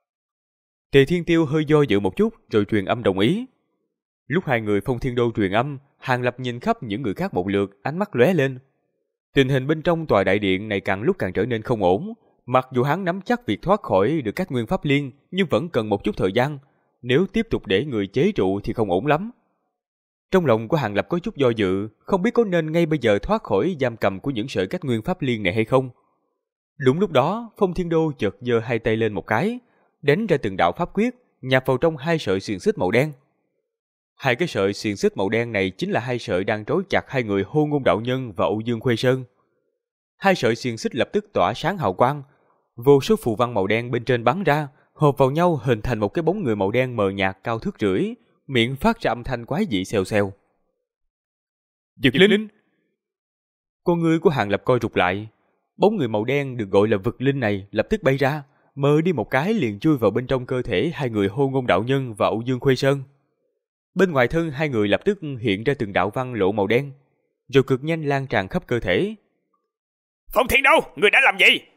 Tề Thiên Tiêu hơi do dự một chút rồi truyền âm đồng ý. Lúc hai người Phong Thiên Đô truyền âm, Hàng Lập nhìn khắp những người khác một lượt, ánh mắt lóe lên. Tình hình bên trong tòa đại điện này càng lúc càng trở nên không ổn. Mặc dù hắn nắm chắc việc thoát khỏi được các nguyên pháp liên, nhưng vẫn cần một chút thời gian. Nếu tiếp tục để người chế trụ thì không ổn lắm. Trong lòng của Hàng Lập có chút do dự, không biết có nên ngay bây giờ thoát khỏi giam cầm của những sợi cách nguyên pháp liên này hay không. Đúng lúc đó, Phong Thiên Đô chợt giơ hai tay lên một cái, đánh ra từng đạo pháp quyết, nhập vào trong hai sợi xiềng xích màu đen. Hai cái sợi xiềng xích màu đen này chính là hai sợi đang trói chặt hai người Hô Ngôn Đạo Nhân và Âu Dương Khuê Sơn. Hai sợi xiềng xích lập tức tỏa sáng hào quang, vô số phù văn màu đen bên trên bắn ra, hợp vào nhau hình thành một cái bóng người màu đen mờ nhạt cao thước rưỡi, miệng phát ra âm thanh quái dị xèo xèo. Dực linh! Con ngươi của Hàng Lập coi rụt lại, bóng người màu đen được gọi là vực linh này lập tức bay ra, mờ đi một cái liền chui vào bên trong cơ thể hai người Hô Ngôn Đạo Nhân và Âu Dương Khuê Sơn. Bên ngoài thân hai người lập tức hiện ra từng đạo văn lộ màu đen, rồi cực nhanh lan tràn khắp cơ thể. Phong Thiên Đô, người đã làm gì?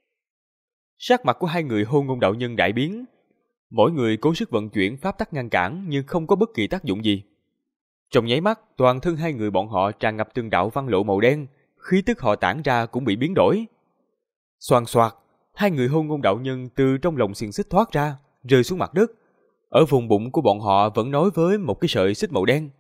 Sắc mặt của hai người Hô Ngôn Đạo Nhân đại biến. Mỗi người cố sức vận chuyển pháp tắc ngăn cản nhưng không có bất kỳ tác dụng gì. Trong nháy mắt, toàn thân hai người bọn họ tràn ngập từng đạo văn lộ màu đen, khí tức họ tản ra cũng bị biến đổi. Xoàn xoạt, hai người Hô Ngôn Đạo Nhân từ trong lồng xiềng xích thoát ra, rơi xuống mặt đất. Ở vùng bụng của bọn họ vẫn nối với một cái sợi xích màu đen.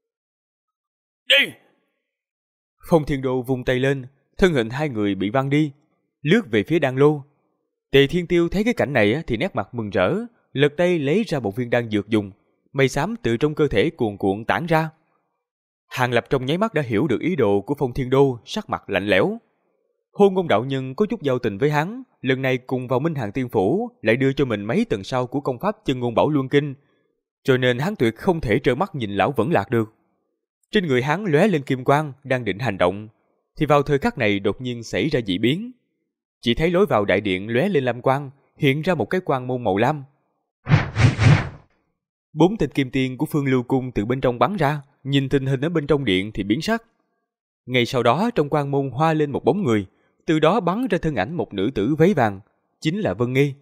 Đi! Phong Thiên Đô vung tay lên, thân hình hai người bị văng đi, lướt về phía đan lô. Tề Thiên Tiêu thấy cái cảnh này thì nét mặt mừng rỡ, lật tay lấy ra một viên đan dược dùng, mây xám từ trong cơ thể cuồn cuộn tản ra. Hàng Lập trong nháy mắt đã hiểu được ý đồ của Phong Thiên Đô, sắc mặt lạnh lẽo. Hô Ngôn Đạo Nhân có chút giao tình với hắn, lần này cùng vào Minh Hàn Tiên Phủ lại đưa cho mình mấy tầng sau của công pháp Chân Ngôn Bảo Luân Kinh, cho nên hắn tuyệt không thể trơ mắt nhìn lão vẫn lạc được. Trên người hắn lóe lên kim quang, đang định hành động, thì vào thời khắc này đột nhiên xảy ra dị biến. Chỉ thấy lối vào đại điện lóe lên lam quang, hiện ra một cái quan môn màu lam. 4 tên kim tiên của Phương Lưu Cung từ bên trong bắn ra, nhìn tình hình ở bên trong điện thì biến sắc. Ngay sau đó trong quan môn hoa lên một bóng người, từ đó bắn ra thân ảnh một nữ tử váy vàng, chính là Vân Nghi.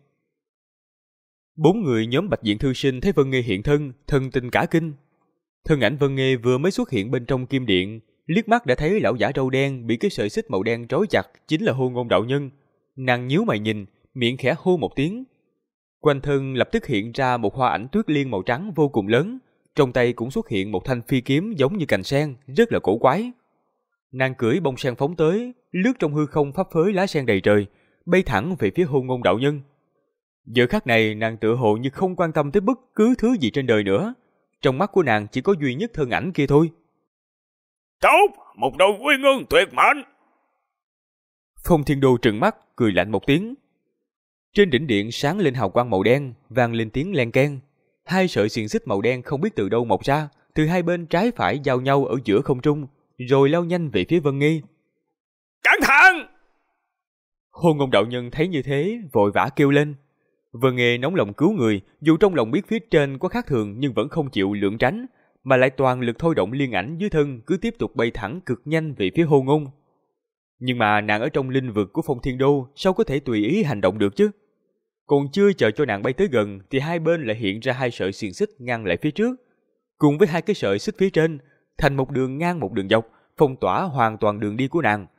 4 người nhóm Bạch Diện Thư Sinh thấy Vân Nghi hiện thân, thần tình cả kinh. Thân ảnh Vân Nghi vừa mới xuất hiện bên trong kim điện, liếc mắt đã thấy lão giả râu đen bị cái sợi xích màu đen trói chặt, chính là Hô Ngôn Đạo Nhân. Nàng nhíu mày nhìn, miệng khẽ hô một tiếng. Quanh thân lập tức hiện ra một hoa ảnh tuyết liên màu trắng vô cùng lớn, trong tay cũng xuất hiện một thanh phi kiếm giống như cành sen, rất là cổ quái. Nàng cưỡi bông sen phóng tới, lướt trong hư không phấp phới lá sen đầy trời, bay thẳng về phía Hô Ngôn Đạo Nhân. Giờ khắc này nàng tựa hồ như không quan tâm tới bất cứ thứ gì trên đời nữa, trong mắt của nàng chỉ có duy nhất thân ảnh kia thôi. Tốt, một đôi quy ngưng tuyệt mệnh. Phong Thiên Đô trừng mắt, cười lạnh một tiếng. Trên đỉnh điện sáng lên hào quang màu đen, vang lên tiếng len keng. Hai sợi xiềng xích màu đen không biết từ đâu mọc ra, từ hai bên trái phải giao nhau ở giữa không trung, rồi lao nhanh về phía Vân Nghi. Cẩn thận! Hô Ngôn Đạo Nhân thấy như thế, vội vã kêu lên. Vân Nghi nóng lòng cứu người, dù trong lòng biết phía trên có khác thường nhưng vẫn không chịu lảng tránh, mà lại toàn lực thôi động liên ảnh dưới thân cứ tiếp tục bay thẳng cực nhanh về phía Hô Ngôn. Nhưng mà nàng ở trong linh vực của Phong Thiên Đô sao có thể tùy ý hành động được chứ? Còn chưa chờ cho nàng bay tới gần thì hai bên lại hiện ra hai sợi xiềng xích ngăn lại phía trước, cùng với hai cái sợi xích phía trên thành một đường ngang một đường dọc, phong tỏa hoàn toàn đường đi của nàng.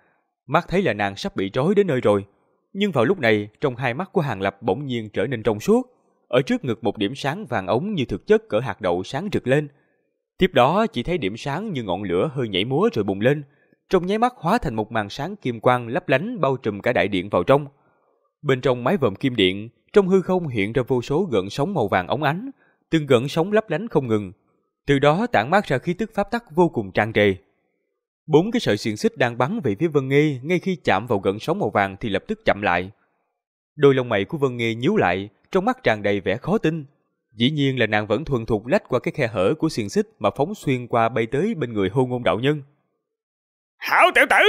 Mắt thấy là nàng sắp bị trói đến nơi rồi. Nhưng vào lúc này, trong hai mắt của Hàng Lập bỗng nhiên trở nên trong suốt. Ở trước ngực một điểm sáng vàng ống như thực chất cỡ hạt đậu sáng rực lên. Tiếp đó chỉ thấy điểm sáng như ngọn lửa hơi nhảy múa rồi bùng lên, trong nháy mắt hóa thành một màn sáng kim quang lấp lánh bao trùm cả đại điện vào trong. Bên trong mái vòm kim điện, trong hư không hiện ra vô số gợn sóng màu vàng óng ánh, từng gợn sóng lấp lánh không ngừng. Từ đó tản mát ra khí tức pháp tắc vô cùng tràn trề. 4 cái sợi xiềng xích đang bắn về phía Vân Nghê, ngay khi chạm vào gợn sóng màu vàng thì lập tức chậm lại. Đôi lông mày của Vân Nghê nhíu lại, trong mắt tràn đầy vẻ khó tin. Dĩ nhiên là nàng vẫn thuần thục lách qua cái khe hở của xiềng xích mà phóng xuyên qua bay tới bên người Hôn Ngôn đạo nhân. Hảo tiểu tử!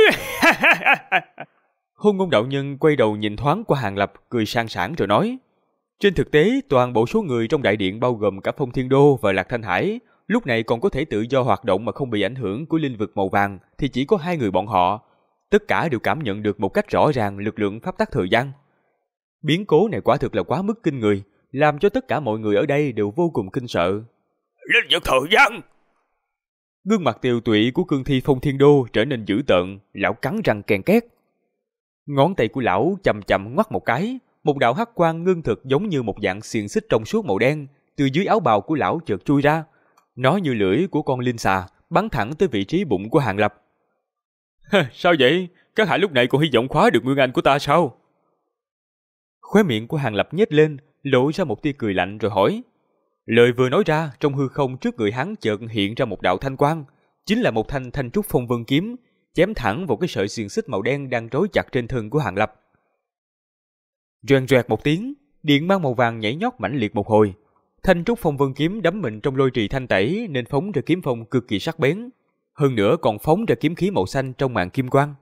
Hôn Ngôn đạo nhân quay đầu nhìn thoáng qua Hàng Lập, cười sang sảng rồi nói. Trên thực tế, toàn bộ số người trong đại điện bao gồm cả Phong Thiên Đô và Lạc Thanh Hải, lúc này còn có thể tự do hoạt động mà không bị ảnh hưởng của linh vực màu vàng thì chỉ có 2 người bọn họ. Tất cả đều cảm nhận được một cách rõ ràng lực lượng pháp tắc thời gian. Biến cố này quả thực là quá mức kinh người, làm cho tất cả mọi người ở đây đều vô cùng kinh sợ. Linh vực thời gian! Gương mặt tiều tụy của cương thi Phong Thiên Đô trở nên dữ tợn, lão cắn răng ken két. Ngón tay của lão chậm chậm ngoắt một cái, một đạo hắc quang ngưng thực giống như một dạng xiềng xích trong suốt màu đen từ dưới áo bào của lão chợt chui ra. Nó như lưỡi của con linh xà, bắn thẳng tới vị trí bụng của Hàng Lập. Sao vậy? Các hạ lúc này còn hy vọng khóa được nguyên anh của ta sao? Khóe miệng của Hàng Lập nhếch lên, lộ ra một tia cười lạnh rồi hỏi. Lời vừa nói ra, trong hư không trước người hắn chợt hiện ra một đạo thanh quang, chính là một thanh thanh trúc phong vân kiếm, chém thẳng vào cái sợi xiềng xích màu đen đang trói chặt trên thân của Hàng Lập. Roàng roẹt một tiếng, điện mang màu vàng nhảy nhót mãnh liệt một hồi. Thanh trúc phong vân kiếm đắm mình trong lôi trì thanh tẩy nên phóng ra kiếm phong cực kỳ sắc bén, hơn nữa còn phóng ra kiếm khí màu xanh trong màn kim quang.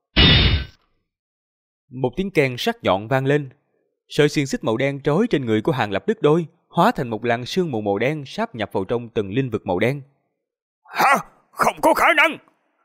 Một tiếng keng sắc nhọn vang lên, sợi xiềng xích màu đen trói trên người của Hàng Lập đứt đôi, hóa thành một làn sương mù màu đen sáp nhập vào trong từng linh vực màu đen. Hả? Không có khả năng!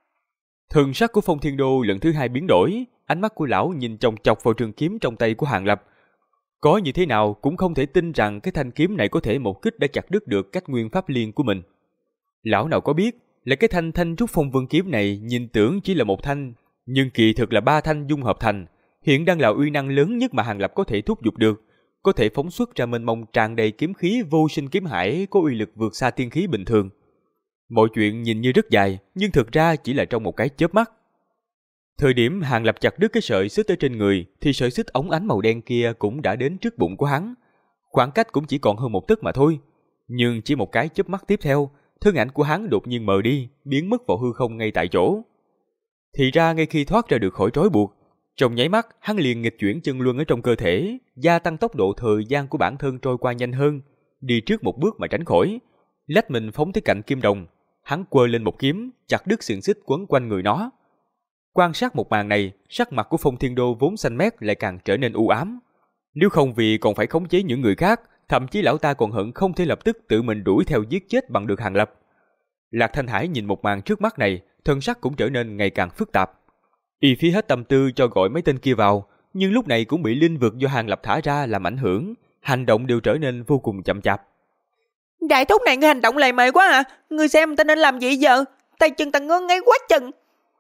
Thần sắc của Phong Thiên Đô lần thứ 2 biến đổi, ánh mắt của lão nhìn chòng chọc vào trường kiếm trong tay của Hàng Lập. Có như thế nào cũng không thể tin rằng cái thanh kiếm này có thể một kích đã chặt đứt được cách nguyên pháp liên của mình. Lão nào có biết là cái thanh trúc phong vân kiếm này nhìn tưởng chỉ là một thanh, nhưng kỳ thực là 3 thanh dung hợp thành, hiện đang là uy năng lớn nhất mà Hàng Lập có thể thúc giục được, có thể phóng xuất ra mênh mông tràn đầy kiếm khí vô sinh kiếm hải có uy lực vượt xa tiên khí bình thường. Mọi chuyện nhìn như rất dài, nhưng thực ra chỉ là trong một cái chớp mắt. Thời điểm Hàng Lập chặt đứt cái sợi xích ở trên người, thì sợi xích óng ánh màu đen kia cũng đã đến trước bụng của hắn. Khoảng cách cũng chỉ còn hơn một tấc mà thôi. Nhưng chỉ một cái chớp mắt tiếp theo, thân ảnh của hắn đột nhiên mờ đi, biến mất vào hư không ngay tại chỗ. Thì ra ngay khi thoát ra được khỏi trói buộc, trong nháy mắt hắn liền nghịch chuyển chân luân ở trong cơ thể, gia tăng tốc độ thời gian của bản thân trôi qua nhanh hơn, đi trước một bước mà tránh khỏi, lách mình phóng tới cạnh kim đồng. Hắn quơ lên một kiếm, chặt đứt xiềng xích quấn quanh người nó. Quan sát một màn này, sắc mặt của Phong Thiên Đô vốn xanh mét lại càng trở nên u ám. Nếu không vì còn phải khống chế những người khác, thậm chí lão ta còn hận không thể lập tức tự mình đuổi theo giết chết bằng được Hàng Lập. Lạc Thanh Hải nhìn một màn trước mắt này, thân sắc cũng trở nên ngày càng phức tạp. Y phí hết tâm tư cho gọi mấy tên kia vào, nhưng lúc này cũng bị linh vực do Hàng Lập thả ra làm ảnh hưởng, hành động đều trở nên vô cùng chậm chạp. Đại thúc này ngươi hành động lề mề quá à? Ngươi xem ta nên làm gì giờ? Tay chân ta ngơ ngay quá chừng.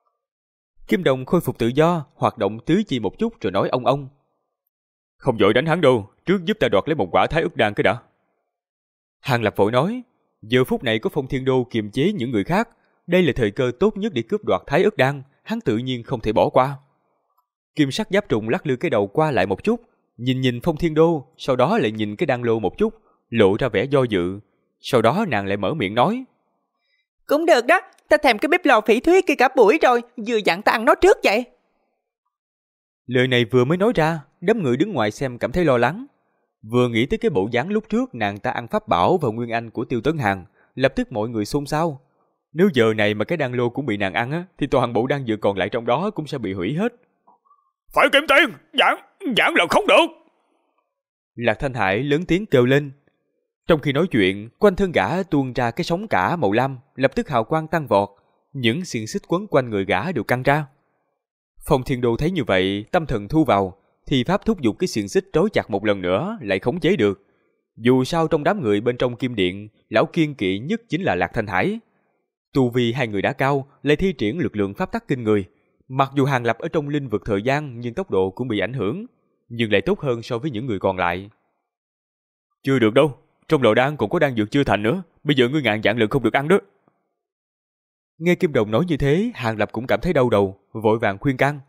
Kim Đồng khôi phục tự do, hoạt động tứ chi một chút rồi nói ông. Không vội đánh hắn đâu, trước giúp ta đoạt lấy một quả Thái Ức Đan cái đã. Hàng Lập vội nói, giờ phút này có Phong Thiên Đô kiềm chế những người khác, đây là thời cơ tốt nhất để cướp đoạt Thái Ức Đan, hắn tự nhiên không thể bỏ qua. Kim sắc giáp trùng lắc lư cái đầu qua lại một chút, nhìn Phong Thiên Đô, sau đó lại nhìn cái đan lô một chút, lộ ra vẻ do dự. Sau đó nàng lại mở miệng nói, cũng được đó, ta thèm cái bếp lò phỉ thúy kia cả buổi rồi, vừa dặn ta ăn nó trước vậy. Lời này vừa mới nói ra, đám người đứng ngoài xem cảm thấy lo lắng. Vừa nghĩ tới cái bộ dáng lúc trước nàng ta ăn pháp bảo và nguyên anh của Tiêu Tấn Hàn, lập tức mọi người xôn xao. Nếu giờ này mà cái đan lô cũng bị nàng ăn á, thì toàn bộ đan dược còn lại trong đó cũng sẽ bị hủy hết. Phải kiếm tiền, giảng lần không được. Lạc Thanh Hải lớn tiếng kêu lên. Trong khi nói chuyện, quanh thân gã tuôn ra cái sóng cả màu lam, lập tức hào quang tăng vọt, những xiềng xích quấn quanh người gã đều căng ra. Phong Thiên Đô thấy như vậy, tâm thần thu vào, thì pháp thúc giục cái xiềng xích trói chặt một lần nữa lại khống chế được. Dù sao trong đám người bên trong kim điện, lão kiên kỵ nhất chính là Lạc Thanh Hải. Tu vi hai người đã cao, lại thi triển lực lượng pháp tắc kinh người, Mặc dù Hàng Lập ở trong linh vực thời gian nhưng tốc độ cũng bị ảnh hưởng, nhưng lại tốt hơn so với những người còn lại. Chưa được đâu, trong lò đan còn có đan dược chưa thành nữa, bây giờ ngươi ngàn vạn lần không được ăn đó. Nghe Kim Đồng nói như thế, Hàng Lập cũng cảm thấy đau đầu, vội vàng khuyên can.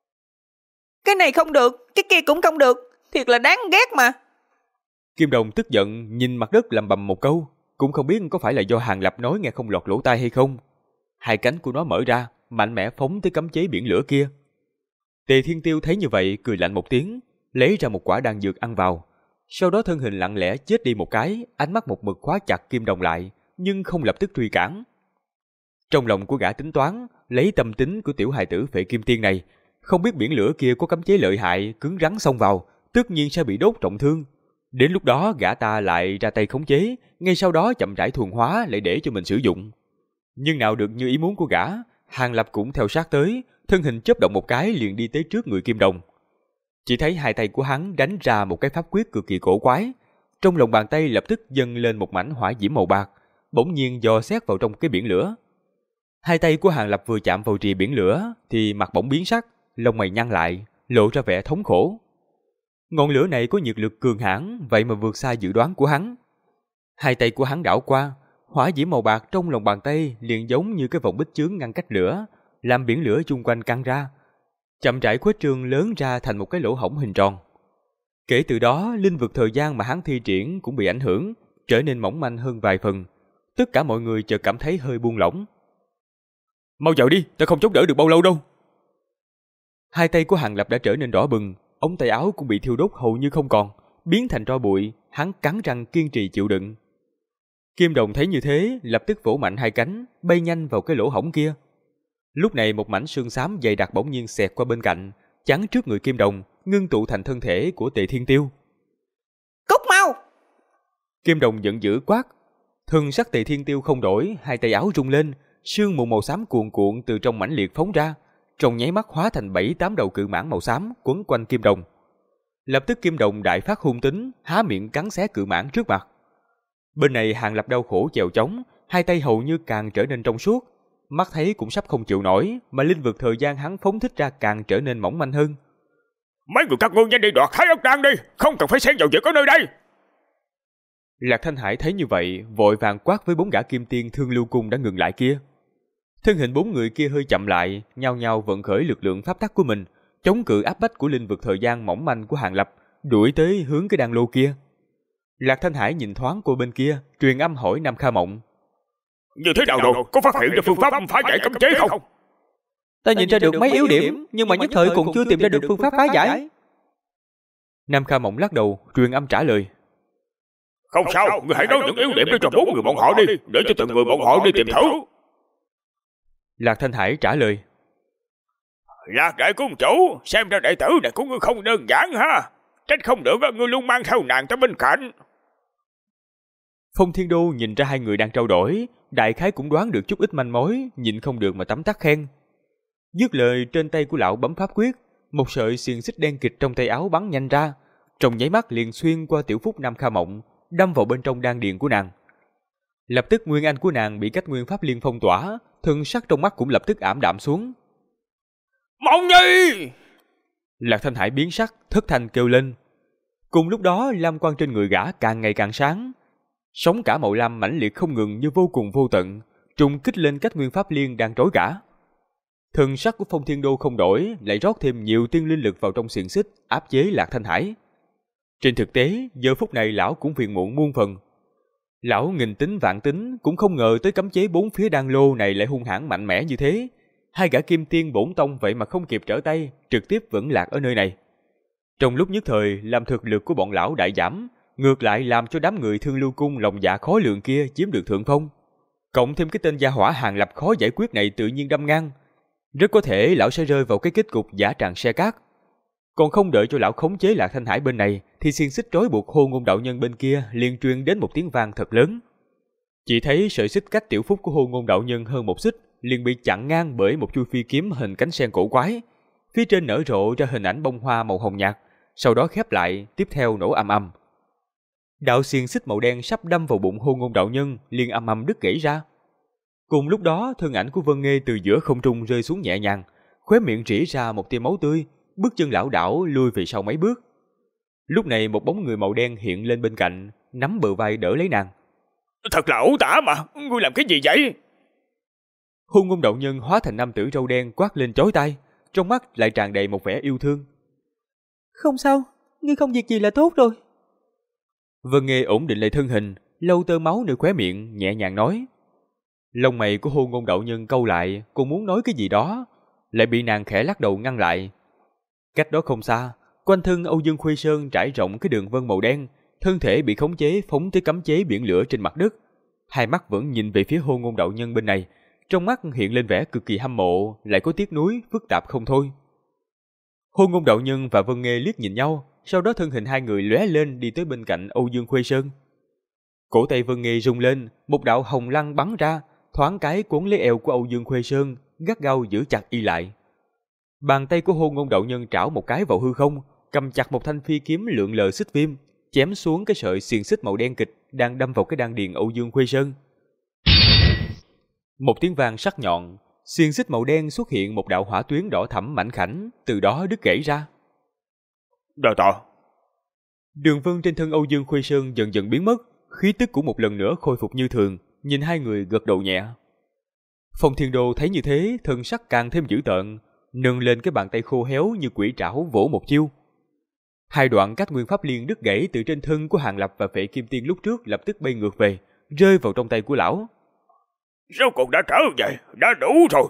Cái này không được, cái kia cũng không được, thiệt là đáng ghét mà. Kim Đồng tức giận nhìn mặt đất lầm bầm một câu, cũng không biết có phải là do Hàng Lập nói nghe không lọt lỗ tai hay không. Hai cánh của nó mở ra, mạnh mẽ phóng tới cấm chế biển lửa kia. Tề Thiên Tiêu thấy như vậy cười lạnh một tiếng, lấy ra một quả đan dược ăn vào. Sau đó thân hình lặng lẽ chết đi một cái, ánh mắt một mực khóa chặt Kim Đồng lại, nhưng không lập tức truy cản. Trong lòng của gã tính toán, lấy tâm tính của tiểu hài tử Phệ Kim Tiên này, không biết biển lửa kia có cấm chế lợi hại, cứng rắn xông vào, tất nhiên sẽ bị đốt trọng thương. Đến lúc đó gã ta lại ra tay khống chế, ngay sau đó chậm rãi thuần hóa lại để cho mình sử dụng. Nhưng nào được như ý muốn của gã, Hàng Lập cũng theo sát tới, thân hình chớp động một cái liền đi tới trước người Kim Đồng. Chỉ thấy hai tay của hắn đánh ra một cái pháp quyết cực kỳ cổ quái, trong lòng bàn tay lập tức dâng lên một mảnh hỏa diễm màu bạc, bỗng nhiên dò xét vào trong cái biển lửa. Hai tay của Hàng Lập vừa chạm vào rìa biển lửa thì mặt bỗng biến sắc, lông mày nhăn lại, lộ ra vẻ thống khổ. Ngọn lửa này có nhiệt lực cường hãn, vậy mà vượt xa dự đoán của hắn. Hai tay của hắn đảo qua, hỏa diễm màu bạc trong lòng bàn tay liền giống như cái vòng bích chướng ngăn cách lửa, làm biển lửa chung quanh căng ra, chậm rãi khuếch trương lớn ra thành một cái lỗ hổng hình tròn. Kể từ đó, linh vực thời gian mà hắn thi triển cũng bị ảnh hưởng, trở nên mỏng manh hơn vài phần. Tất cả mọi người chợt cảm thấy hơi buông lỏng. Mau vào đi, ta không chống đỡ được bao lâu đâu. Hai tay của Hàng Lập đã trở nên đỏ bừng, ống tay áo cũng bị thiêu đốt hầu như không còn, biến thành tro bụi. Hắn cắn răng kiên trì chịu đựng. Kim Đồng thấy như thế, lập tức vỗ mạnh hai cánh, bay nhanh vào cái lỗ hổng kia. Lúc này một mảnh sương xám dày đặc bỗng nhiên xẹt qua bên cạnh, chắn trước người Kim Đồng, ngưng tụ thành thân thể của Tề Thiên Tiêu. Cút mau! Kim Đồng giận dữ quát. Thân sắc Tề Thiên Tiêu không đổi, hai tay áo rung lên, sương mù màu xám cuồn cuộn từ trong mãnh liệt phóng ra, trong nháy mắt hóa thành 7-8 đầu cự mãng màu xám quấn quanh Kim Đồng. Lập tức Kim Đồng đại phát hung tính, há miệng cắn xé cự mãng trước mặt. Bên này Hàng Lập đau khổ chèo chống, hai tay hầu như càng trở nên trong suốt, mắt thấy cũng sắp không chịu nổi, mà linh vực thời gian hắn phóng thích ra càng trở nên mỏng manh hơn. Mấy người các ngươi nhanh đi đoạt Thái Ất Đan đi, không cần phải xen vào việc ở nơi đây. Lạc Thanh Hải thấy như vậy, vội vàng quát với 4 gã kim tiên Thương Lưu Cung đã ngừng lại kia. Thân hình 4 người kia hơi chậm lại, nhao nhao vận khởi lực lượng pháp tắc của mình, chống cự áp bách của linh vực thời gian mỏng manh của Hàng Lập, đuổi tới hướng cái đan lô kia. Lạc Thanh Hải nhìn thoáng qua bên kia, truyền âm hỏi Nam Kha Mộng. Như thế nào rồi, có phát hiện ra phương pháp phá giải cấm chế không? Ta nhìn ra được mấy yếu điểm, nhưng mà nhất thời cũng chưa tìm ra được phương pháp phá giải. Nam Kha Mộng lắc đầu, truyền âm trả lời. Không sao, người hãy nói những yếu điểm đó cho 4 người bọn họ đi, để cho từng người bọn họ đi tìm thử. Lạc Thanh Hải trả lời. Lạc đại cung chủ, xem ra đệ tử này của ngươi không đơn giản ha. Trách không được ngươi luôn mang theo nàng tới bên cạnh. Phong Thiên Đô nhìn ra hai người đang trao đổi, đại khái cũng đoán được chút ít manh mối, nhịn không được mà tấm tắc khen. Dứt lời, trên tay của lão bấm pháp quyết, một sợi xiềng xích đen kịt trong tay áo bắn nhanh ra, trong nháy mắt liền xuyên qua tiểu phúc Nam Kha Mộng, đâm vào bên trong đan điền của nàng. Lập tức nguyên anh của nàng bị cách nguyên pháp liên phong tỏa, thân sắc trong mắt cũng lập tức ảm đạm xuống. Mộng Nhi! Lạc Thanh Hải biến sắc, thất thanh kêu lên. Cùng lúc đó, lam quang trên người gã càng ngày càng sáng. Sóng cả màu lam mãnh liệt không ngừng như vô cùng vô tận, trùng kích lên cách nguyên pháp liên đang trói gã. Thân sắc của Phong Thiên Đô không đổi, lại rót thêm nhiều tiên linh lực vào trong xiềng xích, áp chế Lạc Thanh Hải. Trên thực tế, giờ phút này lão cũng phiền muộn muôn phần. Lão nghìn tính vạn tính cũng không ngờ tới cấm chế 4 phía đan lô này lại hung hãn mạnh mẽ như thế. Hai gã kim tiên bổn tông vậy mà không kịp trở tay, trực tiếp vẫn lạc ở nơi này. Trong lúc nhất thời, làm thực lực của bọn lão đại giảm, ngược lại làm cho đám người Thương Lưu Cung lòng dạ khó lường kia chiếm được thượng phong. Cộng thêm cái tên gia hỏa Hàng Lập khó giải quyết này tự nhiên đâm ngang, rất có thể lão sẽ rơi vào cái kết cục giả tràng xe cát. Còn không đợi cho lão khống chế Lạc Thanh Hải bên này, thì xiềng xích trói buộc Hô Ngôn đạo nhân bên kia liền truyền đến một tiếng vang thật lớn. Chỉ thấy sợi xích cách tiểu phúc của Hô Ngôn đạo nhân hơn một xích, liền bị chặn ngang bởi một chuôi phi kiếm hình cánh sen cổ quái. Phía trên nở rộ ra hình ảnh bông hoa màu hồng nhạt, sau đó khép lại, tiếp theo nổ ầm ầm. Đạo xiềng xích màu đen sắp đâm vào bụng Hô Ngôn đạo nhân liền ầm ầm đứt gãy ra. Cùng lúc đó, thân ảnh của Vân Nghê từ giữa không trung rơi xuống nhẹ nhàng, khóe miệng rỉ ra một tia máu tươi, bước chân lảo đảo lùi về sau mấy bước. Lúc này một bóng người màu đen hiện lên bên cạnh, nắm bờ vai đỡ lấy nàng. Thật là ẩu tả mà, ngươi làm cái gì vậy? Hôn Ngôn đạo nhân hóa thành nam tử râu đen quát lên chói tai, trong mắt lại tràn đầy một vẻ yêu thương. Không sao, ngươi không việc gì là tốt rồi. Vân Nghê ổn định lại thân hình, lau tơ máu nơi khóe miệng, nhẹ nhàng nói. Lông mày của Hôn Ngôn đạo nhân cau lại, cô muốn nói cái gì đó, lại bị nàng khẽ lắc đầu ngăn lại. Cách đó không xa, quanh thân Âu Dương Khuê Sơn trải rộng cái đường vân màu đen, thân thể bị khống chế phóng tới cấm chế biển lửa trên mặt đất. Hai mắt vẫn nhìn về phía Hôn Ngôn đạo nhân bên này, trong mắt hiện lên vẻ cực kỳ hâm mộ, lại có tiếc nuối, phức tạp không thôi. Hôn Ngôn đạo nhân và Vân Nghê liếc nhìn nhau, sau đó thân hình hai người lóe lên đi tới bên cạnh Âu Dương Khuê Sơn. Cổ tay Vân Nghê rung lên, một đạo hồng lăng bắn ra, thoáng cái cuốn lấy eo của Âu Dương Khuê Sơn, gắt gao giữ chặt y lại. Bàn tay của Hôn Ngôn đạo nhân trảo một cái vào hư không, cầm chặt một thanh phi kiếm lượn lờ xích viêm, chém xuống cái sợi xiềng xích màu đen kịch đang đâm vào cái đan điền Âu Dương Khuê Sơn. Một tiếng vang sắc nhọn, xiềng xích màu đen xuất hiện một đạo hỏa tuyến đỏ thẫm mảnh khảnh, từ đó đứt gãy ra. Đào tọa. Đường vân trên thân Âu Dương Khuê Sơn dần dần biến mất, khí tức cũng một lần nữa khôi phục như thường, nhìn hai người gật đầu nhẹ. Phong Thiên Đô thấy như thế, thân sắc càng thêm dữ tợn, nâng lên cái bàn tay khô héo như quỷ trảo vỗ một chiêu. Hai đoạn cách nguyên pháp liên đứt gãy từ trên thân của Hàng Lập và Phệ Kim Tiên lúc trước lập tức bay ngược về, rơi vào trong tay của lão. Rốt cuộc đã trở về, đã đủ rồi.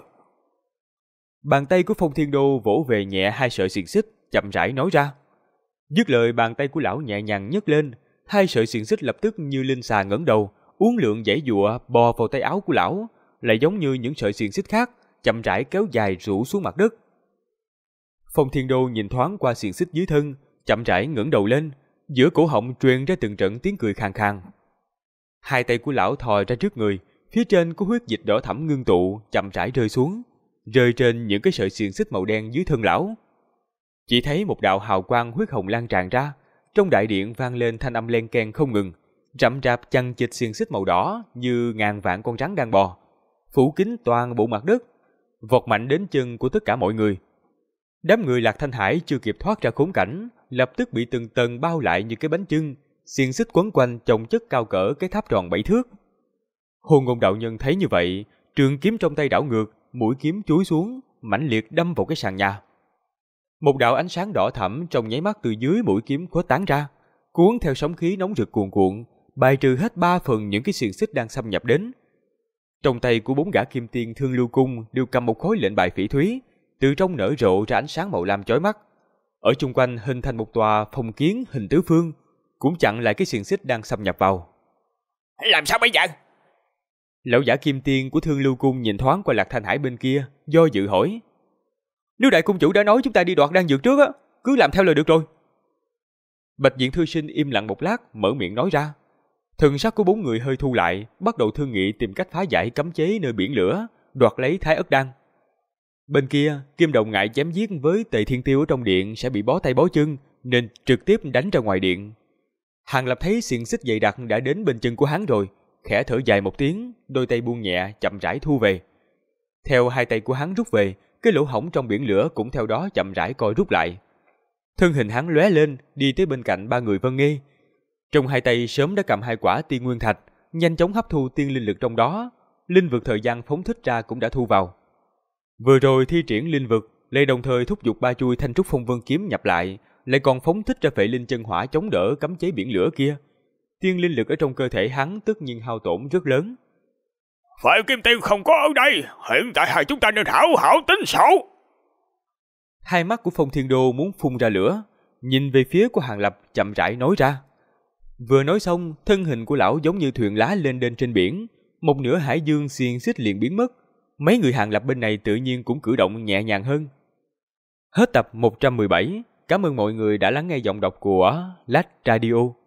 Bàn tay của Phong Thiên Đô vỗ về nhẹ hai sợi xiềng xích, chậm rãi nói ra. Dứt lời, bàn tay của lão nhẹ nhàng nhấc lên, hai sợi xiềng xích lập tức như linh xà ngẩng đầu, uốn lượn giãy giụa bò vào tay áo của lão, lại giống như những sợi xiềng xích khác, chậm rãi kéo dài rũ xuống mặt đất. Phong Thiên Đô nhìn thoáng qua xiềng xích dưới thân, chậm rãi ngẩng đầu lên, giữa cổ họng truyền ra từng trận tiếng cười khàn khàn. Hai tay của lão thò ra trước người, phía trên có huyết dịch đỏ thẫm ngưng tụ, chậm rãi rơi xuống, rơi trên những cái sợi xiềng xích màu đen dưới thân lão. Chỉ thấy một đạo hào quang huyết hồng lan tràn ra, trong đại điện vang lên thanh âm len keng không ngừng, rậm rạp chằng chịt xiềng xích màu đỏ như ngàn vạn con rắn đang bò, phủ kín toàn bộ mặt đất, vọt mạnh đến chân của tất cả mọi người. Đám người Lạc Thanh Hải chưa kịp thoát ra khốn cảnh, lập tức bị từng tầng bao lại như cái bánh chưng, xiềng xích quấn quanh chồng chất cao cỡ cái tháp tròn 7 thước. Hôn Ngôn đạo nhân thấy như vậy, trường kiếm trong tay đảo ngược, mũi kiếm chúi xuống, mãnh liệt đâm vào cái sàn nhà. Một đạo ánh sáng đỏ thẫm trong nháy mắt từ dưới mũi kiếm khuếch tán ra, cuốn theo sóng khí nóng rực cuồn cuộn, bài trừ hết 3 phần những cái xiềng xích đang xâm nhập đến. Trong tay của 4 gã kim tiên Thương Lưu Cung đều cầm một khối lệnh bài phỉ thúy, từ trong nở rộ ra ánh sáng màu lam chói mắt. Ở chung quanh hình thành một tòa phong kiến hình tứ phương, cũng chặn lại cái xiềng xích đang xâm nhập vào. Làm sao bây giờ? Lão giả kim tiên của Thương Lưu Cung nhìn thoáng qua Lạc Thanh Hải bên kia, do dự hỏi. Nếu đại cung chủ đã nói chúng ta đi đoạt đan dược trước á, cứ làm theo lời được rồi. Bạch Diện Thư Sinh im lặng một lát, mở miệng nói ra. Thần sắc của 4 người hơi thu lại, bắt đầu thương nghị tìm cách phá giải cấm chế nơi biển lửa, đoạt lấy Thái Ất Đan. Bên kia, Kim Đồng ngại chém giết với Tề Thiên Tiêu ở trong điện sẽ bị bó tay bó chân, nên trực tiếp đánh ra ngoài điện. Hàng Lập thấy xiềng xích dày đặc đã đến bên chân của hắn rồi, khẽ thở dài một tiếng, đôi tay buông nhẹ, chậm rãi thu về. Theo hai tay của hắn rút về, cái lỗ hổng trong biển lửa cũng theo đó chậm rãi co rút lại. Thân hình hắn lóe lên, đi tới bên cạnh 3 người Vân Nghê. Trong hai tay sớm đã cầm 2 quả tiên nguyên thạch, nhanh chóng hấp thu tiên linh lực trong đó, linh vực thời gian phóng thích ra cũng đã thu vào. Vừa rồi thi triển linh vực, lại đồng thời thúc giục 3 chuôi Thanh Trúc Phong Vân kiếm nhập lại, lại còn phóng thích ra Phệ Linh chân hỏa chống đỡ cấm chế biển lửa kia. Tiên linh lực ở trong cơ thể hắn tất nhiên hao tổn rất lớn. Phệ Kim Tiên không có ở đây, hiện tại hai chúng ta nên hảo hảo tính sổ. Hai mắt của Phong Thiên Đô muốn phun ra lửa, nhìn về phía của Hàng Lập chậm rãi nói ra. Vừa nói xong, thân hình của lão giống như thuyền lá lên đên trên biển, một nửa hải dương xiềng xích liền biến mất. Mấy người Hàng Lập bên này tự nhiên cũng cử động nhẹ nhàng hơn. Hết tập 117. Cảm ơn mọi người đã lắng nghe giọng đọc của Lách Radio.